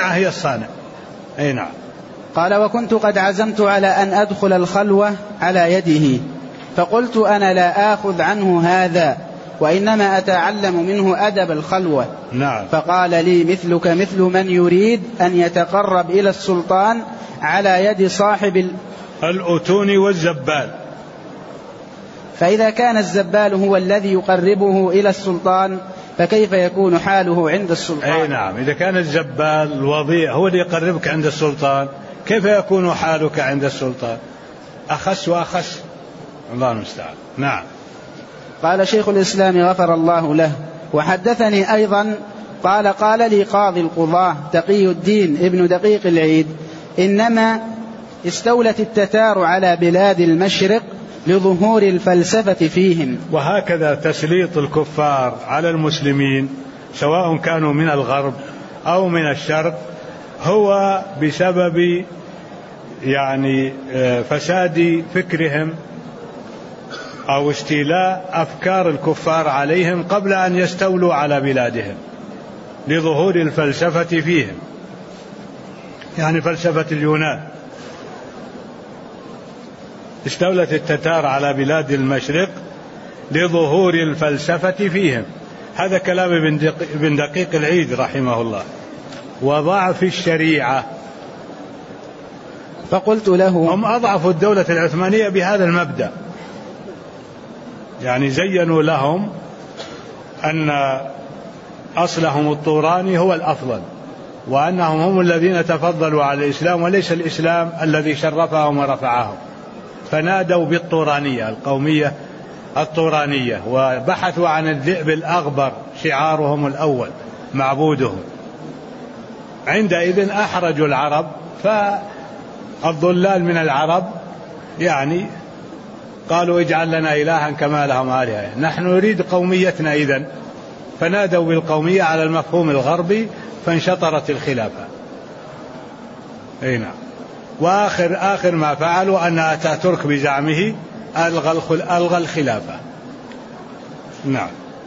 نعم. قال: وكنت قد عزمت على أن أدخل الخلوة على يده، فقلت أنا لا آخذ عنه هذا، وإنما أتعلم منه أدب الخلوة. نعم. فقال لي: مثلك مثل من يريد أن يتقرب إلى السلطان على يد صاحب الأتون والزبال. فإذا كان الزبال هو الذي يقربه إلى السلطان، فكيف يكون حاله عند السلطان؟ نعم. إذا كان الزبال الوضيع هو اللي يقربك عند السلطان، كيف يكون حالك عند السلطان؟ أخس وأخس. الله المستعان. نعم. قال شيخ الإسلام غفر الله له: وحدثني أيضا قال لي قاضي القضاة تقي الدين ابن دقيق العيد: إنما استولت التتار على بلاد المشرق لظهور الفلسفة فيهم. وهكذا تسليط الكفار على المسلمين سواء كانوا من الغرب أو من الشرق هو بسبب يعني فساد فكرهم أو استيلاء أفكار الكفار عليهم قبل أن يستولوا على بلادهم، لظهور الفلسفة فيهم، يعني فلسفة اليونان. استولت التتار على بلاد المشرق لظهور الفلسفة فيهم. هذا كلام ابن دقيق العيد رحمه الله. وضعف الشريعة. فقلت له: هم أضعفوا الدولة العثمانية بهذا المبدأ، يعني زينوا لهم أن أصلهم الطوراني هو الأفضل، وأنهم هم الذين تفضلوا على الإسلام وليس الإسلام الذي شرفهم ورفعهم، فنادوا بالطورانية، القومية الطورانية، وبحثوا عن الذئب الأغبر شعارهم الأول معبودهم. عندئذ أحرجوا العرب، فالضلال من العرب يعني قالوا اجعل لنا إلها كما لهم آلهة، نحن نريد قوميتنا إذن، فنادوا بالقومية على المفهوم الغربي فانشطرت الخلافة. نعم. وآخر ما فعلوا أن أتاتورك بزعمه ألغى الخلافة. نعم.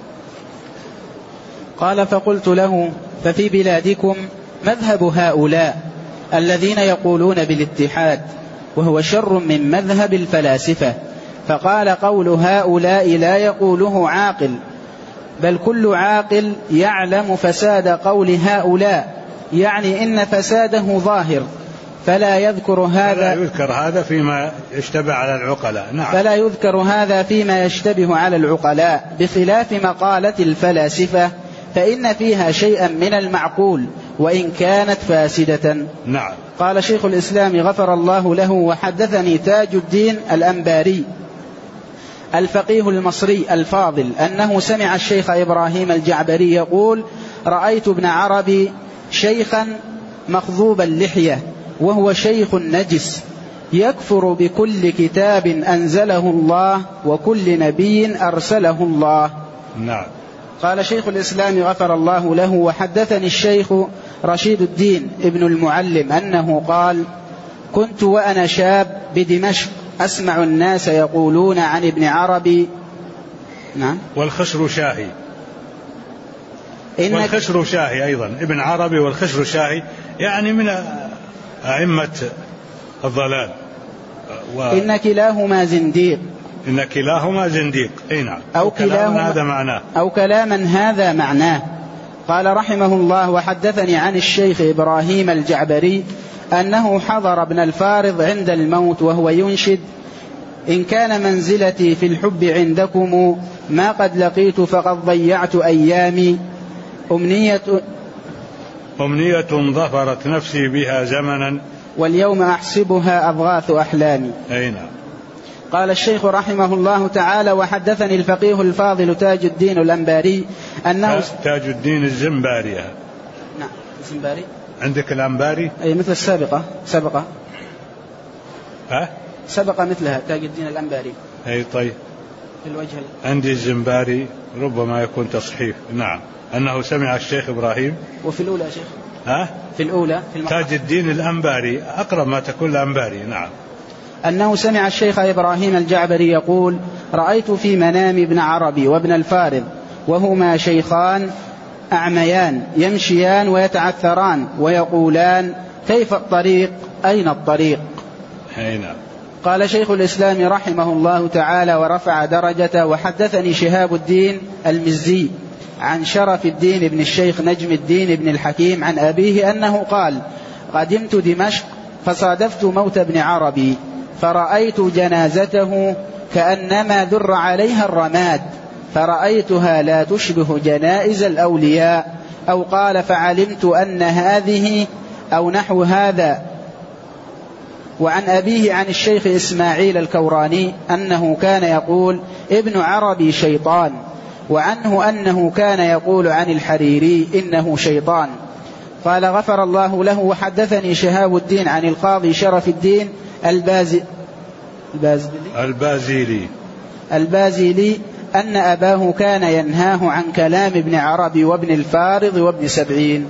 قال: فقلت له: ففي بلادكم مذهب هؤلاء الذين يقولون بالاتحاد، وهو شر من مذهب الفلاسفة. فقال: قول هؤلاء لا يقوله عاقل، بل كل عاقل يعلم فساد قول هؤلاء، يعني إن فساده ظاهر، فلا يذكر هذا فيما يشتبه على العقلاء. نعم. فلا يذكر هذا فيما يشتبه على العقلاء، بخلاف مقالة الفلاسفة فإن فيها شيئا من المعقول وإن كانت فاسدة. نعم. قال شيخ الإسلام غفر الله له: وحدثني تاج الدين الأنباري الفقيه المصري الفاضل أنه سمع الشيخ إبراهيم الجعبري يقول: رأيت ابن عربي شيخا مخضوب اللحية وهو شيخ نجس يكفر بكل كتاب أنزله الله وكل نبي أرسله الله. نعم. قال شيخ الإسلام غفر الله له: وحدثني الشيخ رشيد الدين ابن المعلم أنه قال: كنت وأنا شاب بدمشق أسمع الناس يقولون عن ابن عربي. نعم. والخشر شاهي، والخشر شاهي أيضا، ابن عربي والخشر شاهي، يعني من أئمة الضلال. إن كلاهما زنديق. إن كلاهما زنديق. أي نعم. أو كلاهما هذا معناه، أو كلاما هذا معناه. قال رحمه الله: وحدثني عن الشيخ إبراهيم الجعبري أنه حضر ابن الفارض عند الموت وهو ينشد: إن كان منزلتي في الحب عندكم ما قد لقيت فقد ضيعت أيامي أمنية ظفرت نفسي بها زمنا واليوم أحسبها أضغاث أحلامي. أي نعم. قال الشيخ رحمه الله تعالى: وحدثني الفقيه الفاضل تاج الدين الأنباري أنه تاج الدين الزنباري. نعم الزنباري. عندك الأنباري؟ أي مثل السابقة، سبق مثلها تاج الدين الأنباري. أي طيب. في الوجه عندي الزنباري ربما يكون تصحيف. نعم. أنه سمع الشيخ إبراهيم. وفي الأولى يا شيخ؟ في الأولى في تاج الدين الأنباري أقرب ما تكون الأنباري. نعم. أنه سمع الشيخ إبراهيم الجعبري يقول: رأيت في منام ابن عربي وابن الفارض وهما شيخان أعميان يمشيان ويتعثران ويقولان: كيف الطريق؟ أين الطريق؟ نعم. قال شيخ الإسلام رحمه الله تعالى ورفع درجته: وحدثني شهاب الدين المزي عن شرف الدين بن الشيخ نجم الدين بن الحكيم عن أبيه أنه قال: قدمت دمشق فصادفت موت ابن عربي فرأيت جنازته كأنما ذر عليها الرماد فرأيتها لا تشبه جنائز الأولياء، أو قال: فعلمت أن هذه أو نحو هذا. وعن أبيه عن الشيخ إسماعيل الكوراني أنه كان يقول: ابن عربي شيطان، وعنه أنه كان يقول عن الحريري إنه شيطان. قال غفر الله له: وحدثني شهاب الدين عن القاضي شرف الدين البازيلي أن أباه كان ينهاه عن كلام ابن عربي وابن الفارض وابن سبعين.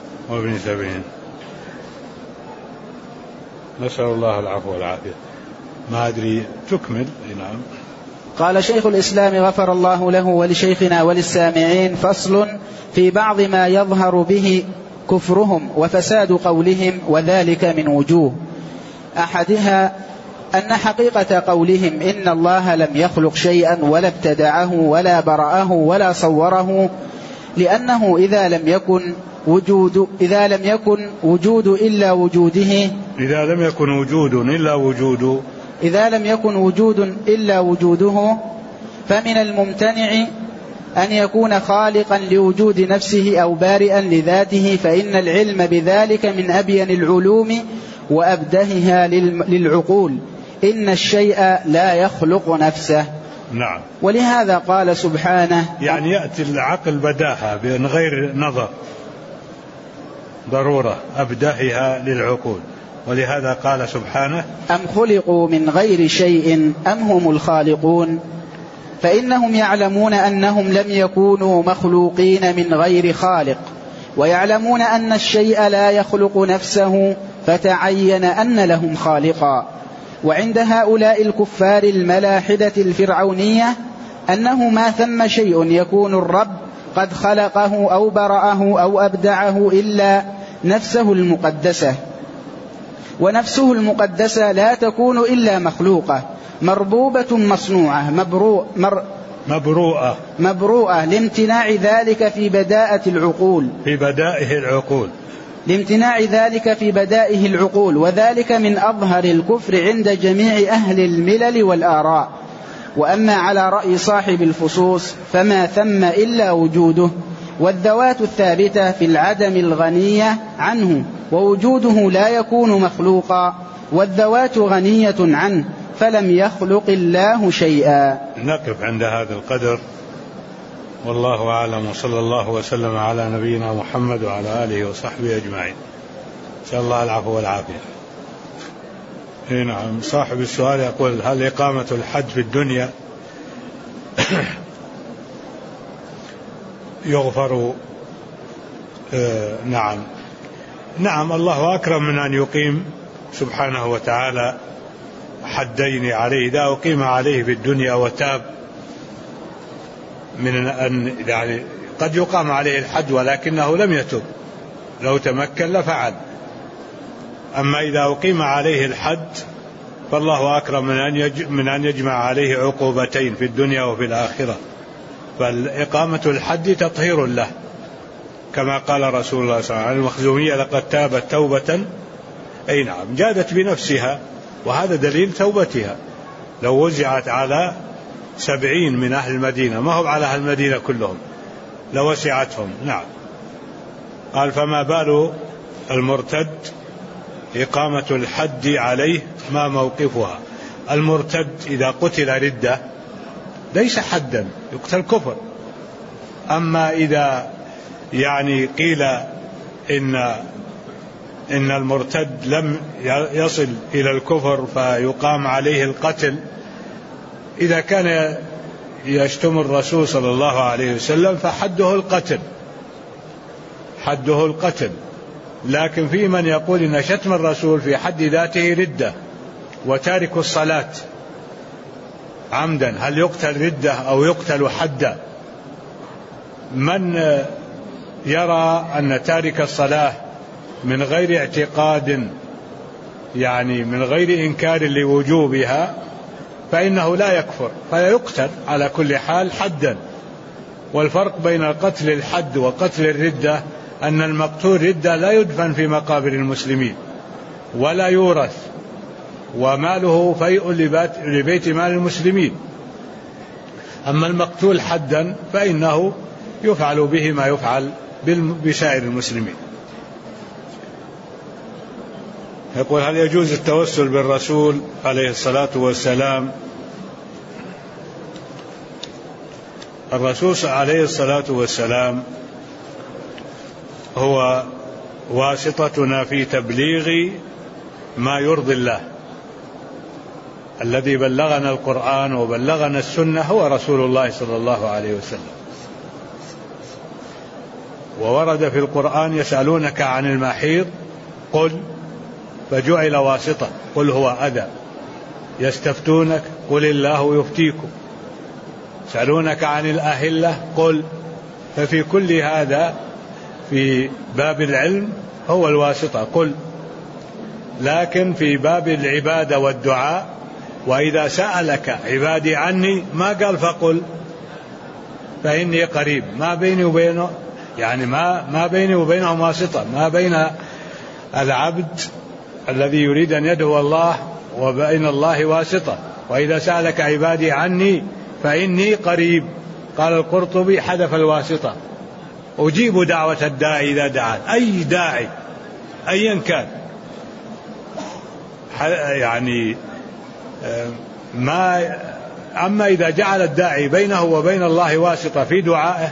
نسأل الله العفو والعافية. ما أدري تكمل. نعم. قال شيخ الإسلام غفر الله له ولشيخنا وللسامعين: فصل في بعض ما يظهر به كفرهم وفساد قولهم، وذلك من وجوه. أحدها أن حقيقة قولهم إن الله لم يخلق شيئا ولا ابتدعه ولا برأه ولا صوره، لأنه إذا لم يكن وجود إلا وجوده فمن الممتنع أن يكون خالقا لوجود نفسه أو بارئا لذاته، فإن العلم بذلك من أبين العلوم وأبدهها للعقول. إن الشيء لا يخلق نفسه. نعم. ولهذا قال سبحانه، يعني يأتي العقل بداهة من غير نظر ضرورة، أبدهها للعقول. ولهذا قال سبحانه: أم خلقوا من غير شيء أم هم الخالقون. فإنهم يعلمون أنهم لم يكونوا مخلوقين من غير خالق، ويعلمون أن الشيء لا يخلق نفسه، فتعين أن لهم خالقا. وعند هؤلاء الكفار الملاحدة الفرعونية أنه ما ثم شيء يكون الرب قد خلقه أو برأه أو أبدعه إلا نفسه المقدسة، ونفسه المقدسة لا تكون إلا مخلوقة مربوبة مصنوعة مبروءة لامتناع ذلك في بدائه العقول، وذلك من أظهر الكفر عند جميع أهل الملل والآراء. وأما على رأي صاحب الفصوص فما ثم إلا وجوده، والذوات الثابتة في العدم الغنية عنه، ووجوده لا يكون مخلوقا، والذوات غنية عنه، فلم يخلق الله شيئا. نقف عند هذا القدر، والله أعلم، وصلى الله وسلم على نبينا محمد وعلى آله وصحبه أجمعين. إن شاء الله العفو والعافية. نعم، صاحب السؤال يقول: هل إقامة الحج في الدنيا يغفر؟ نعم، الله أكرم من أن يقيم سبحانه وتعالى حدين عليه. إذا أقيم عليه في الدنيا وتاب من أن يعني قد يقام عليه الحج ولكنه لم يتب، لو تمكن لفعل. أما إذا أقيم عليه الحج فالله أكرم من أن يجمع عليه عقوبتين في الدنيا وفي الآخرة. فالإقامة الحج تطهير له، كما قال رسول الله صلى الله عليه وسلم: المخزومية لقد تابت توبة جادت بنفسها، وهذا دليل توبتها. لو وزعت على 70 من أهل المدينة، ما هو على أهل المدينة كلهم، لوسعتهم. نعم. قال: فما بال المرتد إقامة الحد عليه ما موقفها؟ المرتد إذا قتل ردة ليس حدا، يقتل كفر. أما إذا قيل إن المرتد لم يصل إلى الكفر فيقام عليه القتل، إذا كان يشتم الرسول صلى الله عليه وسلم فحده القتل. لكن في من يقول إن شتم الرسول في حد ذاته ردة، وتارك الصلاة عمدا هل يقتل ردة أو يقتل حدا؟ من يرى أن تارك الصلاة من غير اعتقاد، من غير إنكار لوجوبها، فإنه لا يكفر، فيقتل على كل حال حدا. والفرق بين قتل الحد وقتل الردة أن المقتول ردة لا يدفن في مقابر المسلمين ولا يورث، وماله فيء لبيت مال المسلمين. أما المقتول حدا فإنه يفعل به ما يفعل بسائر المسلمين. يقول: هل يجوز التوسل بالرسول عليه الصلاة والسلام؟ الرسول عليه الصلاة والسلام هو واسطتنا في تبليغ ما يرضي الله. الذي بلغنا القرآن وبلغنا السنة هو رسول الله صلى الله عليه وسلم. وورد في القرآن: يسألونك عن المحيض قل، فجعل واسطة، قل هو أذى. يستفتونك قل الله يفتيكم. يسألونك عن الأهلة قل. ففي كل هذا في باب العلم هو الواسطة قل. لكن في باب العبادة والدعاء: وإذا سألك عبادي عني، ما قال فقل، فإني قريب. ما بيني وبينه ما بيني وبينهم واسطة، ما بين العبد الذي يريد أن يدعو الله وبين الله واسطة. وإذا سألك عبادي عني فإني قريب. قال القرطبي: حذف الواسطة. أجيب دعوة الداعي إذا دعان، أي داعي أيا كان. أما إذا جعل الداعي بينه وبين الله واسطة في دعائه،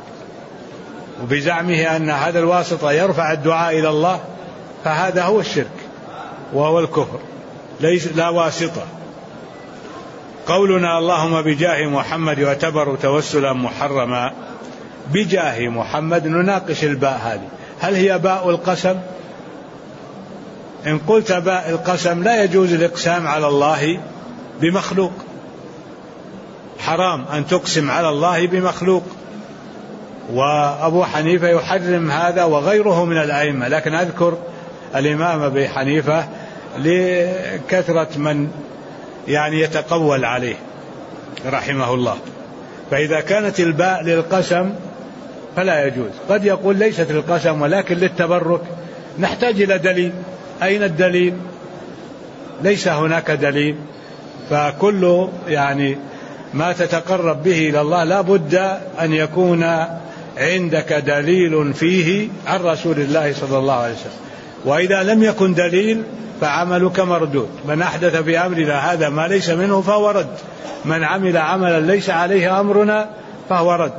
وبزعمه أن هذا الواسطة يرفع الدعاء إلى الله، فهذا هو الشرك وهو الكفر، لا واسطة. قولنا اللهم بجاه محمد يعتبر توسلا محرما. بجاه محمد نناقش الباء هذه، هل هي باء القسم؟ إن قلت باء القسم لا يجوز الإقسام على الله بمخلوق، حرام أن تقسم على الله بمخلوق. وأبو حنيفة يحرم هذا وغيره من الأئمة، لكن أذكر الإمام أبي حنيفة لكثرة من يتقول عليه رحمه الله. فإذا كانت الباء للقسم فلا يجوز. قد يقول ليست للقسم ولكن للتبرك، نحتاج إلى دليل. أين الدليل؟ ليس هناك دليل. فكل ما تتقرب به إلى الله لا بد أن يكون عندك دليل فيه عن رسول الله صلى الله عليه وسلم. وإذا لم يكن دليل فعملك مردود. من أحدث في أمرنا هذا ما ليس منه فهو رد، من عمل عملا ليس عليه أمرنا فهو رد.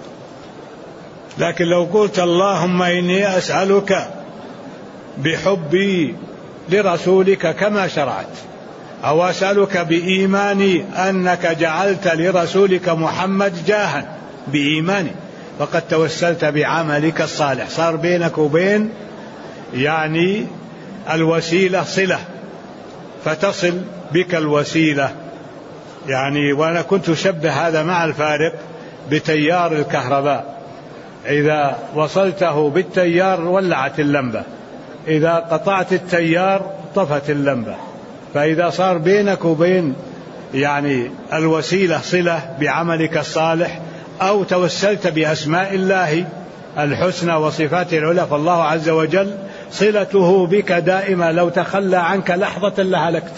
لكن لو قلت اللهم إني أسألك بحبي لرسولك كما شرعت، أو أسألك بإيماني أنك جعلت لرسولك محمد جاها بإيماني، فقد توسلت بعملك الصالح. صار بينك وبين يعني الوسيلة صلة، فتصل بك الوسيلة يعني. وأنا كنت أشبه هذا مع الفارق بتيار الكهرباء، إذا وصلته بالتيار ولعت اللمبة، إذا قطعت التيار طفت اللمبة. فإذا صار بينك وبين يعني الوسيلة صلة بعملك الصالح، أو توسلت بأسماء الله الحسنى وصفاته العلى، فالله عز وجل صلته بك دائما، لو تخلى عنك لحظة لهلكت.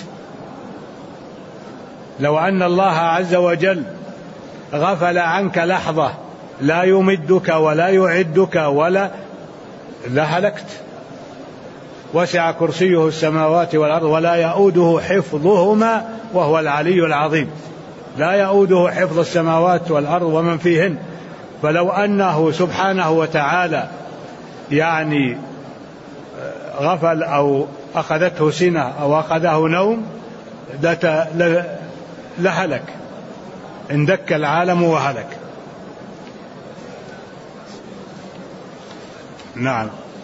لو أن الله عز وجل غفل عنك لحظة لا يمدك ولا يعدك ولا لهلكت. وسع كرسيه السماوات والأرض ولا يؤوده حفظهما وهو العلي العظيم. لا يؤوده حفظ السماوات والأرض ومن فيهن. فلو أنه سبحانه وتعالى يعني غفل أو أخذته سنة أو أخذه نوم لهلك، اندك العالم وهلك. نعم.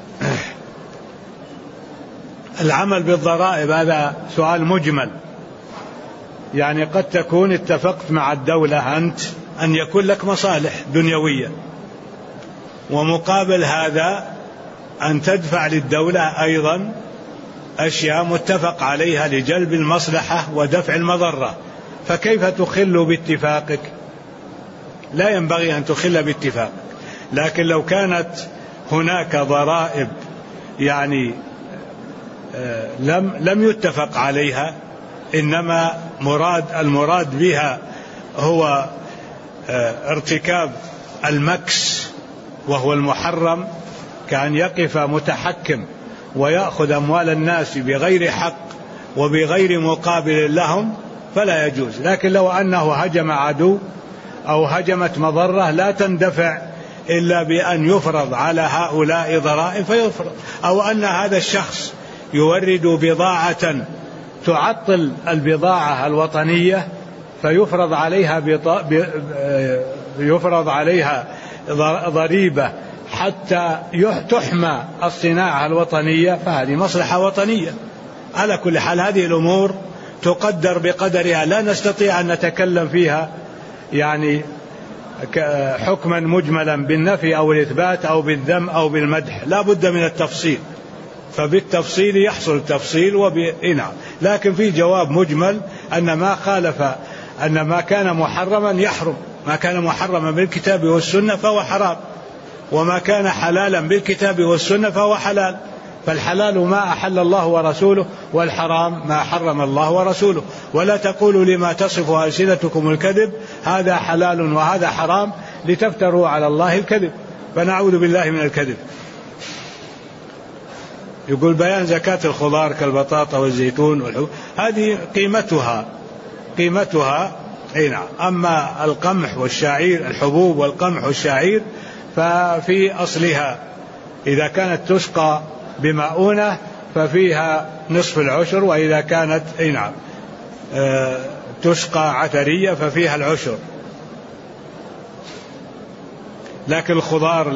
العمل بالضرائب هذا سؤال مجمل، يعني قد تكون اتفقت مع الدولة أنت أن يكون لك مصالح دنيوية، ومقابل هذا أن تدفع للدولة أيضا أشياء متفق عليها لجلب المصلحة ودفع المضرة، فكيف تخل باتفاقك؟ لا ينبغي أن تخل باتفاقك. لكن لو كانت هناك ضرائب يعني لم يتفق عليها، إنما المراد بها هو ارتكاب المكس وهو المحرم، كأن يقف متحكم ويأخذ أموال الناس بغير حق وبغير مقابل لهم، فلا يجوز. لكن لو أنه هجم عدو أو هجمت مضرة لا تندفع إلا بأن يفرض على هؤلاء ضرائب فيفرض، أو أن هذا الشخص يورد بضاعة تعطل البضاعة الوطنية فيفرض عليها ضريبة حتى تحمى الصناعة الوطنية، فهذه مصلحة وطنية. على كل حال هذه الأمور تقدر بقدرها، لا نستطيع أن نتكلم فيها يعني حكما مجملا بالنفي أو الإثبات أو بالذم أو بالمدح، لا بد من التفصيل، فبالتفصيل يحصل التفصيل نعم. لكن في جواب مجمل أن ما خالف، أن ما كان محرما يحرم، ما كان محرما بالكتاب والسنة فهو حرام، وما كان حلالا بالكتاب والسنة فهو حلال. فالحلال ما أحل الله ورسوله، والحرام ما حرم الله ورسوله. ولا تقولوا لما تصف ألسنتكم الكذب هذا حلال وهذا حرام لتفتروا على الله الكذب، فنعوذ بالله من الكذب. يقول بيان زكاة الخضار كالبطاطا والزيتون والحبوب هذه قيمتها أي نعم. أما القمح والشعير، الحبوب والقمح والشعير ففي أصلها إذا كانت تسقى بمؤونة ففيها نصف العشر، وإذا كانت أي نعم تسقى عثرية ففيها العشر. لكن الخضار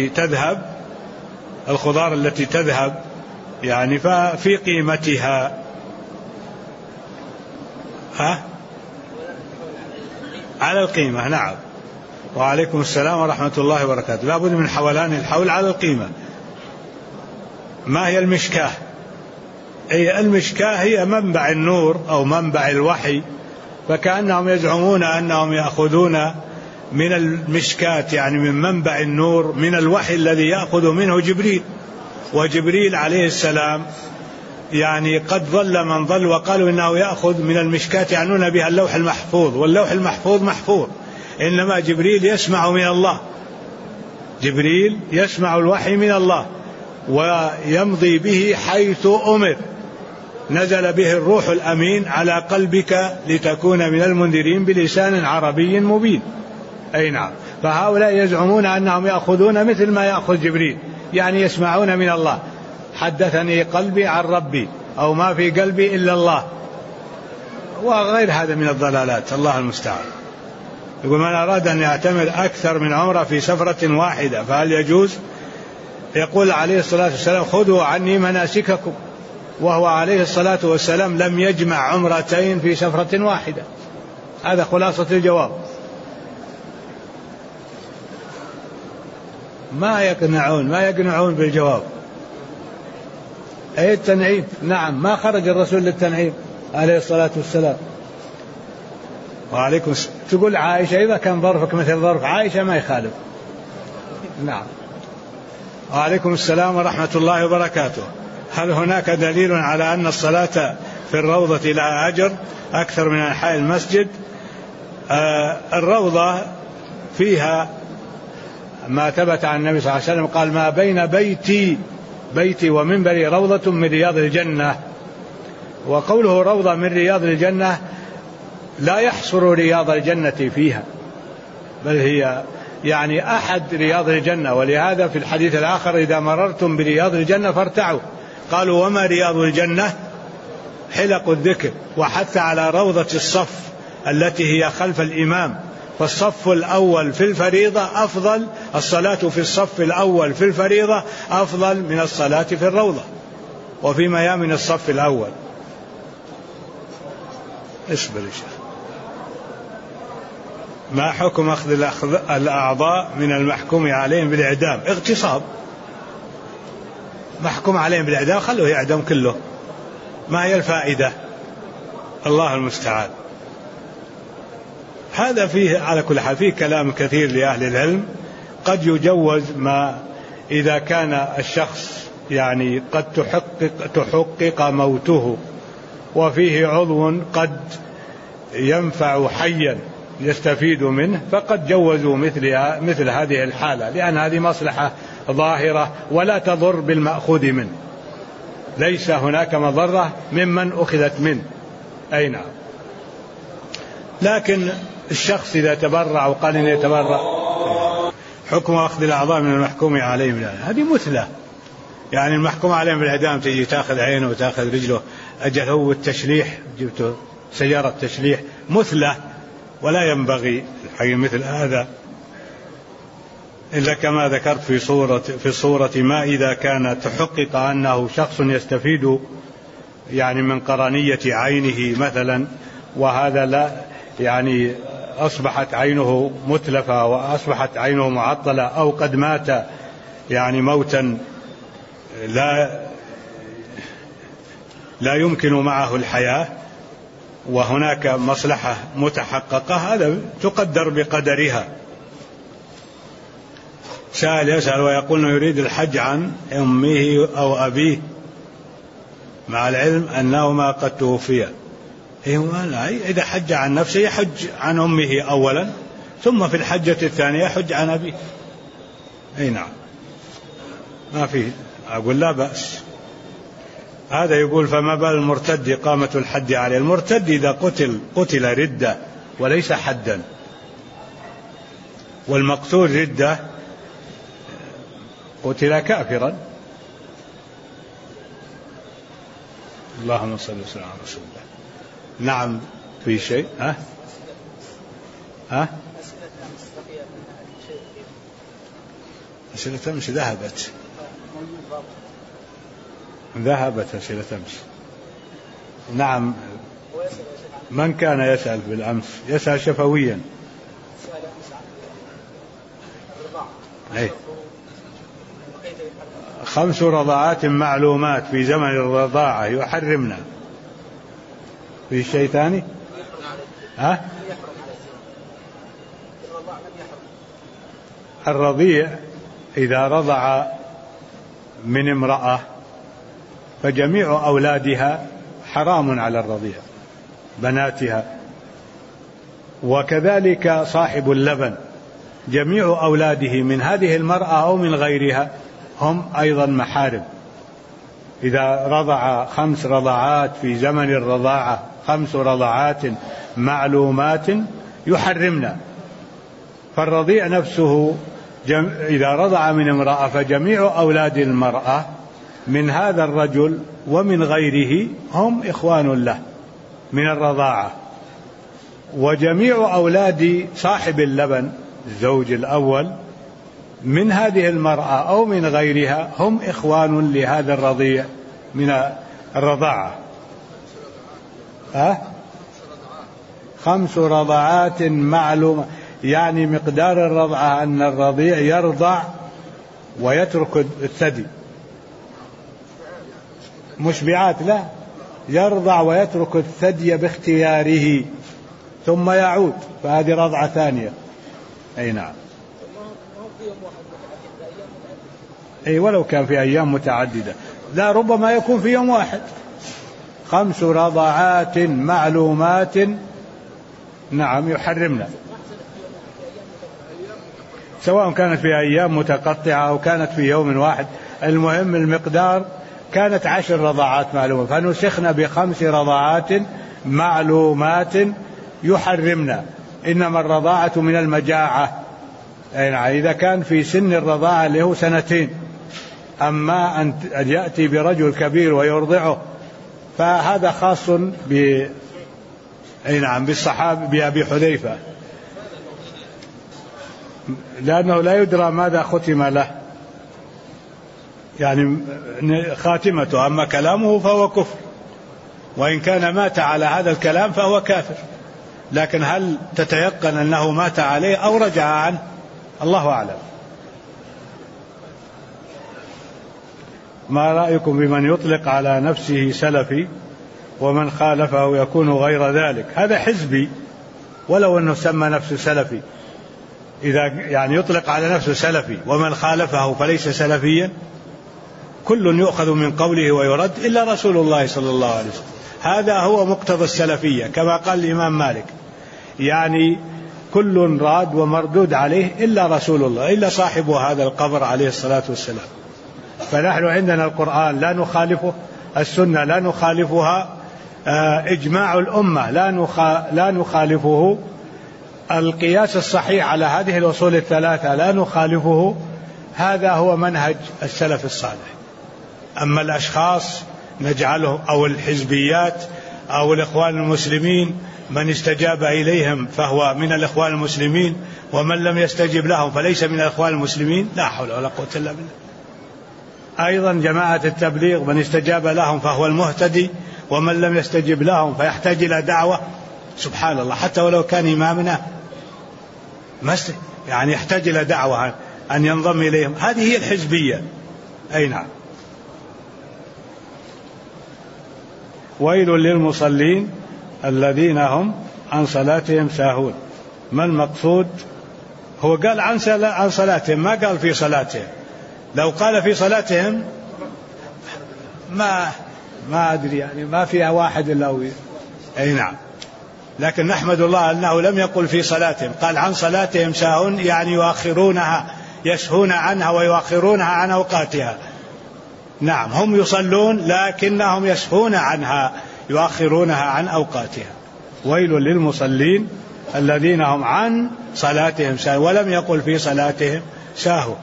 التي تذهب يعني ففي قيمتها على القيمة. نعم. وعليكم السلام ورحمة الله وبركاته. لا بد من حولان الحول على القيمة. ما هي المشكاة؟ أي المشكاة هي منبع النور أو منبع الوحي، فكأنهم يزعمون أنهم يأخذون من المشكاة يعني من منبع النور من الوحي الذي يأخذ منه جبريل. وجبريل عليه السلام يعني قد ضل من ضل، وقالوا إنه يأخذ من المشكاة يعنون بها اللوح المحفوظ، واللوح المحفوظ محفوظ، إنما جبريل يسمع من الله، جبريل يسمع الوحي من الله، ويمضي به حيث أمر، نزل به الروح الأمين على قلبك لتكون من المنذرين بلسان عربي مبين. أي نعم. فهؤلاء يزعمون أنهم يأخذون مثل ما يأخذ جبريل، يعني يسمعون من الله، حدثني قلبي عن ربي، أو ما في قلبي إلا الله، وغير هذا من الضلالات. الله المستعان. يقول من أراد أن يعتمر أكثر من عمرة في سفرة واحدة فهل يجوز؟ يقول عليه الصلاة والسلام خذوا عني مناسككم، وهو عليه الصلاة والسلام لم يجمع عمرتين في سفرة واحدة. هذا خلاصة الجواب. ما يقنعون بالجواب. أي التنعيم؟ نعم، ما خرج الرسول للتنعيم عليه الصلاة والسلام. وعليكم السلام. تقول عائشة إذا كان ظرفك مثل ظرف عائشة ما يخالف. نعم. وعليكم السلام ورحمة الله وبركاته. هل هناك دليل على أن الصلاة في الروضة لها أجر أكثر من أنحاء المسجد؟ الروضة فيها ما ثبت عن النبي صلى الله عليه وسلم قال ما بين بيتي ومنبري روضة من رياض الجنة. وقوله روضة من رياض الجنة لا يحصر رياض الجنة فيها، بل هي يعني أحد رياض الجنة. ولهذا في الحديث الآخر إذا مررتم برياض الجنة فارتعوا. قالوا وما رياض الجنة؟ حلق الذكر. وحتى على روضة الصف التي هي خلف الإمام، فالصف الأول في الفريضة أفضل، الصلاة في الصف الأول في الفريضة أفضل من الصلاة في الروضة وفي ميامن الصف الأول. اصبر يا شيخ. ما حكم أخذ الأعضاء من المحكوم عليهم بالإعدام؟ اغتصاب. محكوم عليهم بالإعدام خلوه يعدم كله، ما هي الفائدة؟ الله المستعان. هذا فيه على كل حال فيه كلام كثير لأهل العلم. قد يجوز ما إذا كان الشخص يعني قد تحقق موته وفيه عضو قد ينفع حيا يستفيد منه، فقد جوزوا مثل هذه الحالة، لأن هذه مصلحة ظاهرة ولا تضر بالمأخوذ منه، ليس هناك مضرة ممن أخذت منه. أي نعم. لكن الشخص إذا تبرع وقال إنه يتبرع، حكم أخذ الأعضاء من المحكوم عليهم هذه مثلة. يعني المحكوم عليهم بالإعدام تجي تأخذ عينه وتأخذ رجله، أجل هو التشليح، جبته سيارة تشليح، مثلة. ولا ينبغي الحقيقة مثل هذا إلا كما ذكرت في صورة ما إذا كان تحقق أنه شخص يستفيد يعني من قرنية عينه مثلا، وهذا لا يعني أصبحت عينه متلفة وأصبحت عينه معطلة أو قد مات يعني موتا لا يمكن معه الحياة، وهناك مصلحة متحققة، هذا تقدر بقدرها. سائل يسأل ويقول أنه يريد الحج عن أمه أو أبيه مع العلم أنهما قد توفيا. إذا حج عن نفسه يحج عن أمه أولا، ثم في الحجة الثانية يحج عن أبيه. أي نعم، ما فيه، أقول لا بأس. هذا يقول فما بال المرتد إقامة الحد عليه؟ المرتد إذا قتل ردة وليس حدا، والمقتول ردة قتل كافرا. اللهم صل وسلم على رسول الله. نعم، في شيء؟ أسئلة أمس ذهبت أسئلة أمس. نعم، من كان يسأل بالأمس يسأل شفويا. أي 5 رضاعات معلومات في زمن الرضاعة يحرمنا. في شيء ثاني؟ الرضيع إذا رضع من امرأة فجميع أولادها حرام على الرضيع، بناتها، وكذلك صاحب اللبن، جميع أولاده من هذه المرأة أو من غيرها هم أيضا محارم. إذا رضع 5 رضعات في زمن الرضاعة 5 رضعات معلومات يحرمنا. فالرضيع نفسه إذا رضع من امرأة فجميع أولاد المرأة من هذا الرجل ومن غيره هم إخوان له من الرضاعة، وجميع أولاد صاحب اللبن الزوج الأول من هذه المرأة أو من غيرها هم إخوان لهذا الرضيع من الرضاعة. 5 رضعات معلومة، يعني مقدار الرضعة أن الرضيع يرضع ويترك الثدي، مشبعات لا، يرضع ويترك الثدي باختياره ثم يعود، فهذه رضعة ثانية. أي نعم، أي ولو كان في أيام متعددة، لا ربما يكون في يوم واحد. 5 رضعات معلومات نعم يحرمنا، سواء كانت في أيام متقطعة أو كانت في يوم واحد، المهم المقدار. كانت 10 رضعات معلومة فنسخنا ب5 رضعات معلومات يحرمنا. إنما الرضاعة من المجاعة، يعني إذا كان في سن الرضاعة اللي هو 2 سنين، أما أن يأتي برجل كبير ويرضعه فهذا خاص بالصحابة بأبي حذيفة، لأنه لا يدرى ماذا ختم له، يعني خاتمته، أما كلامه فهو كفر، وإن كان مات على هذا الكلام فهو كافر، لكن هل تتيقن أنه مات عليه أو رجع عنه؟ الله أعلم. ما رأيكم بمن يطلق على نفسه سلفي ومن خالفه يكون غير ذلك؟ هذا حزبي ولو أنه سمى نفسه سلفي، إذا يعني يطلق على نفسه سلفي ومن خالفه فليس سلفيا، كل يؤخذ من قوله ويرد إلا رسول الله صلى الله عليه وسلم. هذا هو مقتضى السلفية كما قال الإمام مالك، يعني كل راد ومردود عليه إلا رسول الله، إلا صاحب هذا القبر عليه الصلاة والسلام. فنحن عندنا القرآن لا نخالفه، السنة لا نخالفها، إجماع الأمة لا نخالفه، القياس الصحيح على هذه الأصول الثلاثة لا نخالفه. هذا هو منهج السلف الصالح. أما الأشخاص نجعله أو الحزبيات أو الإخوان المسلمين، من استجاب إليهم فهو من الإخوان المسلمين، ومن لم يستجب لهم فليس من الإخوان المسلمين، لا حول ولا قوة إلا بالله. أيضا جماعة التبليغ من استجاب لهم فهو المهتدي، ومن لم يستجب لهم فيحتاج إلى دعوة. سبحان الله، حتى ولو كان إمامنا يعني يحتاج إلى دعوة أن ينضم إليهم. هذه هي الحزبية. أي نعم. ويل للمصلين الذين هم عن صلاتهم ساهون. ما المقصود؟ هو قال عن صلاتهم، ما قال في صلاتهم. لو قال في صلاتهم ما أدري، يعني ما فيها واحد إلا هو. أي نعم، لكن نحمد الله أنه لم يقل في صلاتهم، قال عن صلاتهم ساهون، يعني يؤخرونها، يسهون عنها ويؤخرونها عن أوقاتها. نعم، هم يصلون لكنهم يسهون عنها، يؤخرونها عن أوقاتها. ويل للمصلين الذين هم عن صلاتهم ساهون، ولم يقل في صلاتهم ساهون.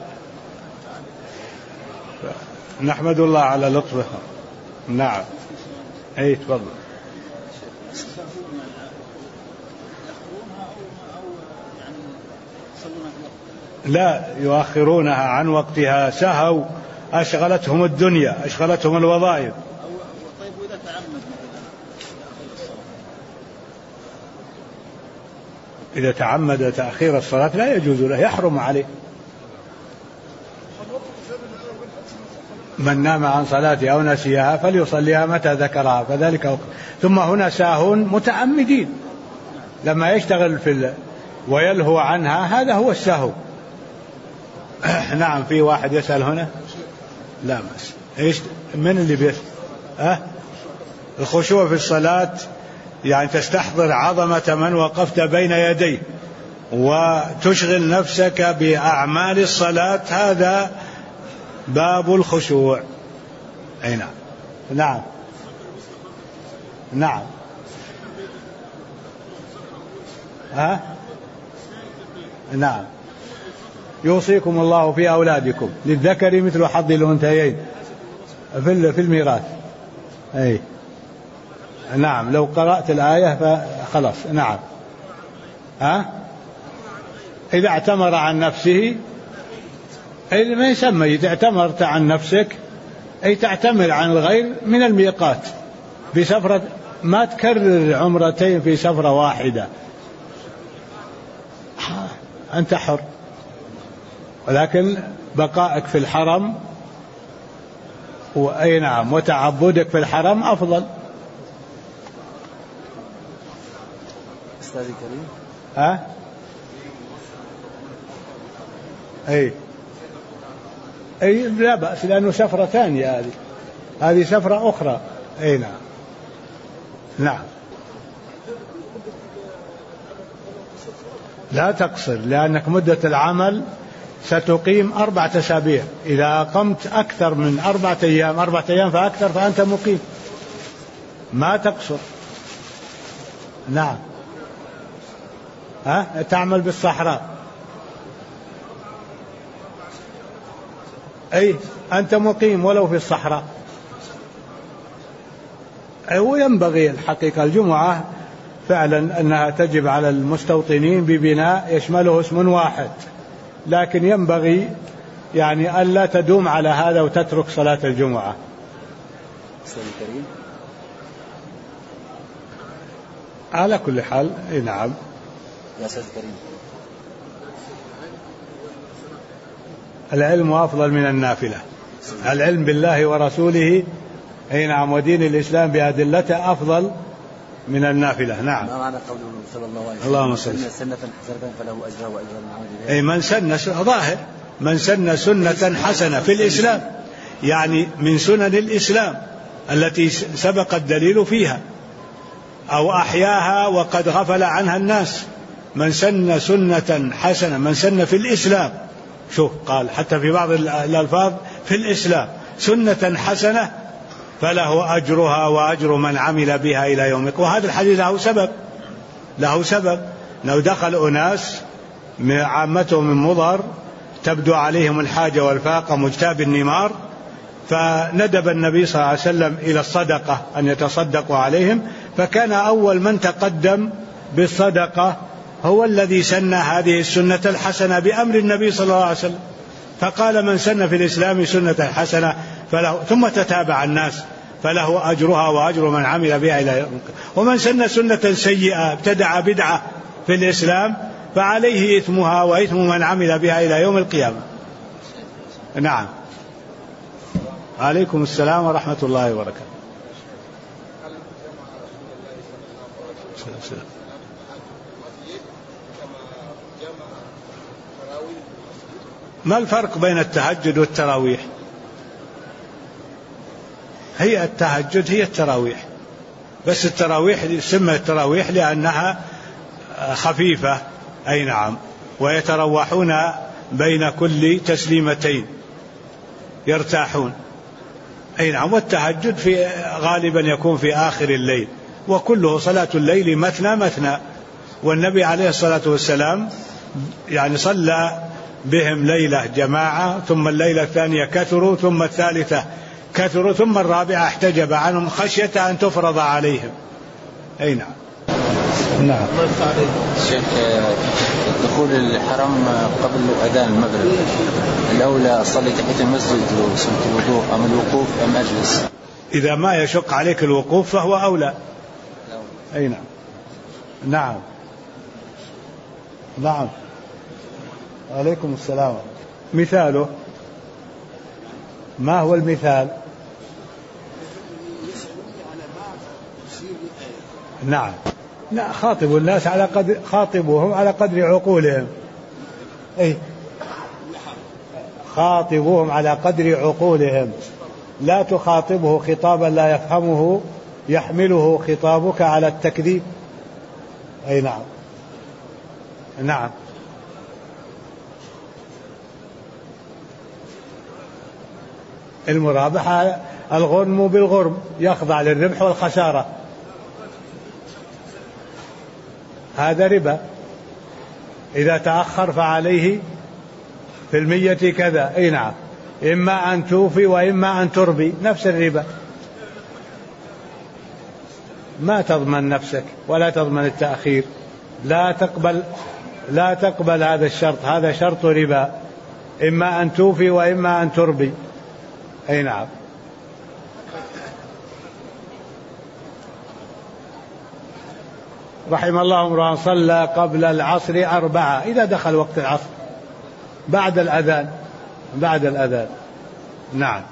نحمد الله على لطفه. نعم. أي تفضل. لا، يؤخرونها عن وقتها، سهوا، أشغلتهم الدنيا، أشغلتهم الوظائف. طيب، وإذا تعمد إذا تعمد تأخير الصلاة لا يجوز له، يحرم عليه. من نام عن صلاته أو نسيها فليصليها متى ذكرها فذلك وقت. ثم هنا ساهون متعمدين، لما يشتغل ويلهو عنها، هذا هو السهو. نعم. في واحد يسأل هنا. لا بس إيش من اللي بيسأل؟ الخشوع في الصلاة يعني تستحضر عظمة من وقفت بين يديه وتشغل نفسك بأعمال الصلاة، هذا باب الخشوع. أي نعم. نعم نعم. ها؟ نعم. يوصيكم الله في أولادكم للذكر مثل حظ الأنثيين في الميراث. أي نعم. لو قرأت الآية فخلاص. نعم. ها؟ إذا اعتمر عن نفسه، أي ما يسمى إذا اعتمرت عن نفسك أي تعتمر عن الغير من الميقات في سفرة، ما تكرر عمرتين في سفرة واحدة. أنت حر، ولكن بقائك في الحرم أي نعم وتعبدك في الحرم أفضل. أستاذ الكريم. ها؟ أي لا بأس، لأنه سفرة ثانية، هذه سفرة أخرى. أي نعم. نعم. لا تقصر، لأنك مدة العمل ستقيم 4 أسابيع. إذا أقمت أكثر من 4 أيام 4 أيام فأكثر فأنت مقيم، ما تقصر. نعم. ها؟ تعمل بالصحراء. أي أنت مقيم ولو في الصحراء. وينبغي الحقيقة الجمعة فعلا أنها تجب على المستوطنين ببناء يشمله اسم واحد، لكن ينبغي يعني ألا تدوم على هذا وتترك صلاة الجمعة. أستاذ الكريم. على كل حال. نعم. يا أستاذ الكريم. العلم أفضل من النافلة. العلم بالله ورسوله أي نعم ودين الإسلام بأدلته أفضل من النافلة. نعم. ما معنى قوله صلى الله عليه وسلم اللهم صل سنة حسنة فله أجرها وأجر من عمل بها؟ أي من سن سنة حسنة في الإسلام، يعني من سنن الإسلام التي سبق الدليل فيها، أو أحياها وقد غفل عنها الناس. من سن سنة حسنة، من سن في الإسلام، شوف قال حتى في بعض الألفاظ في الإسلام سنة حسنة فله أجرها وأجر من عمل بها إلى يومك. وهذا الحديث له سبب. لو دخل أناس عامتهم من مضر تبدو عليهم الحاجة والفاقة مجتاب النمار، فندب النبي صلى الله عليه وسلم إلى الصدقة أن يتصدقوا عليهم، فكان أول من تقدم بالصدقة هو الذي سن هذه السنة الحسنة بأمر النبي صلى الله عليه وسلم، فقال من سن في الإسلام سنة حسنة فله، ثم تتابع الناس فله أجرها وأجر من عمل بها إلى يوم. ومن سن سنة سيئة ابتدع بدعة في الإسلام فعليه إثمها وإثم من عمل بها إلى يوم القيامة. نعم. عليكم السلام ورحمة الله وبركاته. ما الفرق بين التهجد والتراويح؟ هي التهجد هي التراويح، بس التراويح سمت التراويح لأنها خفيفة. أي نعم. ويتروحون بين كل تسليمتين يرتاحون. أي نعم. والتهجد في غالبا يكون في آخر الليل، وكله صلاة الليل مثنى مثنى. والنبي عليه الصلاة والسلام يعني صلى بهم ليلة جماعة، ثم الليلة الثانية كثروا، ثم الثالثة كثروا، ثم الرابعة احتجب عنهم خشية أن تفرض عليهم. أي نعم. نعم. شيخ، دخول الحرم قبل أذان المغرب الأولى أصلي تحية المسجد وسنة الوضوء أم الوقوف أم أجلس؟ إذا ما يشق عليك الوقوف فهو أولى. أي نعم. نعم. نعم. عليكم السلام. مثاله ما هو المثال؟ نعم. لا، خاطبوا الناس على قدر، خاطبوهم على قدر عقولهم. أي خاطبوهم على قدر عقولهم، لا تخاطبه خطابا لا يفهمه يحمله خطابك على التكذيب. أي نعم. نعم. المرابحة الغنم بالغرم، يخضع للربح والخسارة، هذا ربا. إذا تأخر فعليه في 100 كذا، أي نعم، إما أن توفي وإما أن تربي، نفس الربا. ما تضمن نفسك ولا تضمن التأخير، لا تقبل هذا الشرط، هذا شرط ربا، إما أن توفي وإما أن تربي، أي نعم. رحم الله امرأ صلى قبل العصر 4، إذا دخل وقت العصر بعد الأذان. نعم.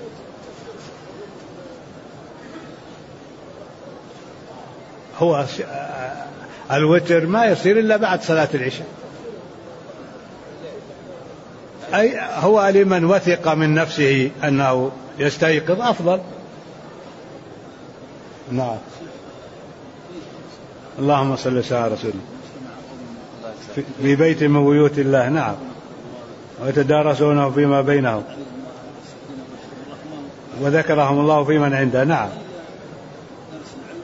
هو الوتر ما يصير إلا بعد صلاة العشاء، أي هو لمن وثق من نفسه أنه يستيقظ أفضل. نعم. اللهم صل على رسوله في بيت من بيوت الله، نعم، ويتدارسونه فيما بينهم وذكرهم الله في من عنده، نعم.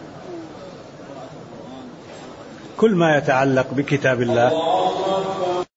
كل ما يتعلق بكتاب الله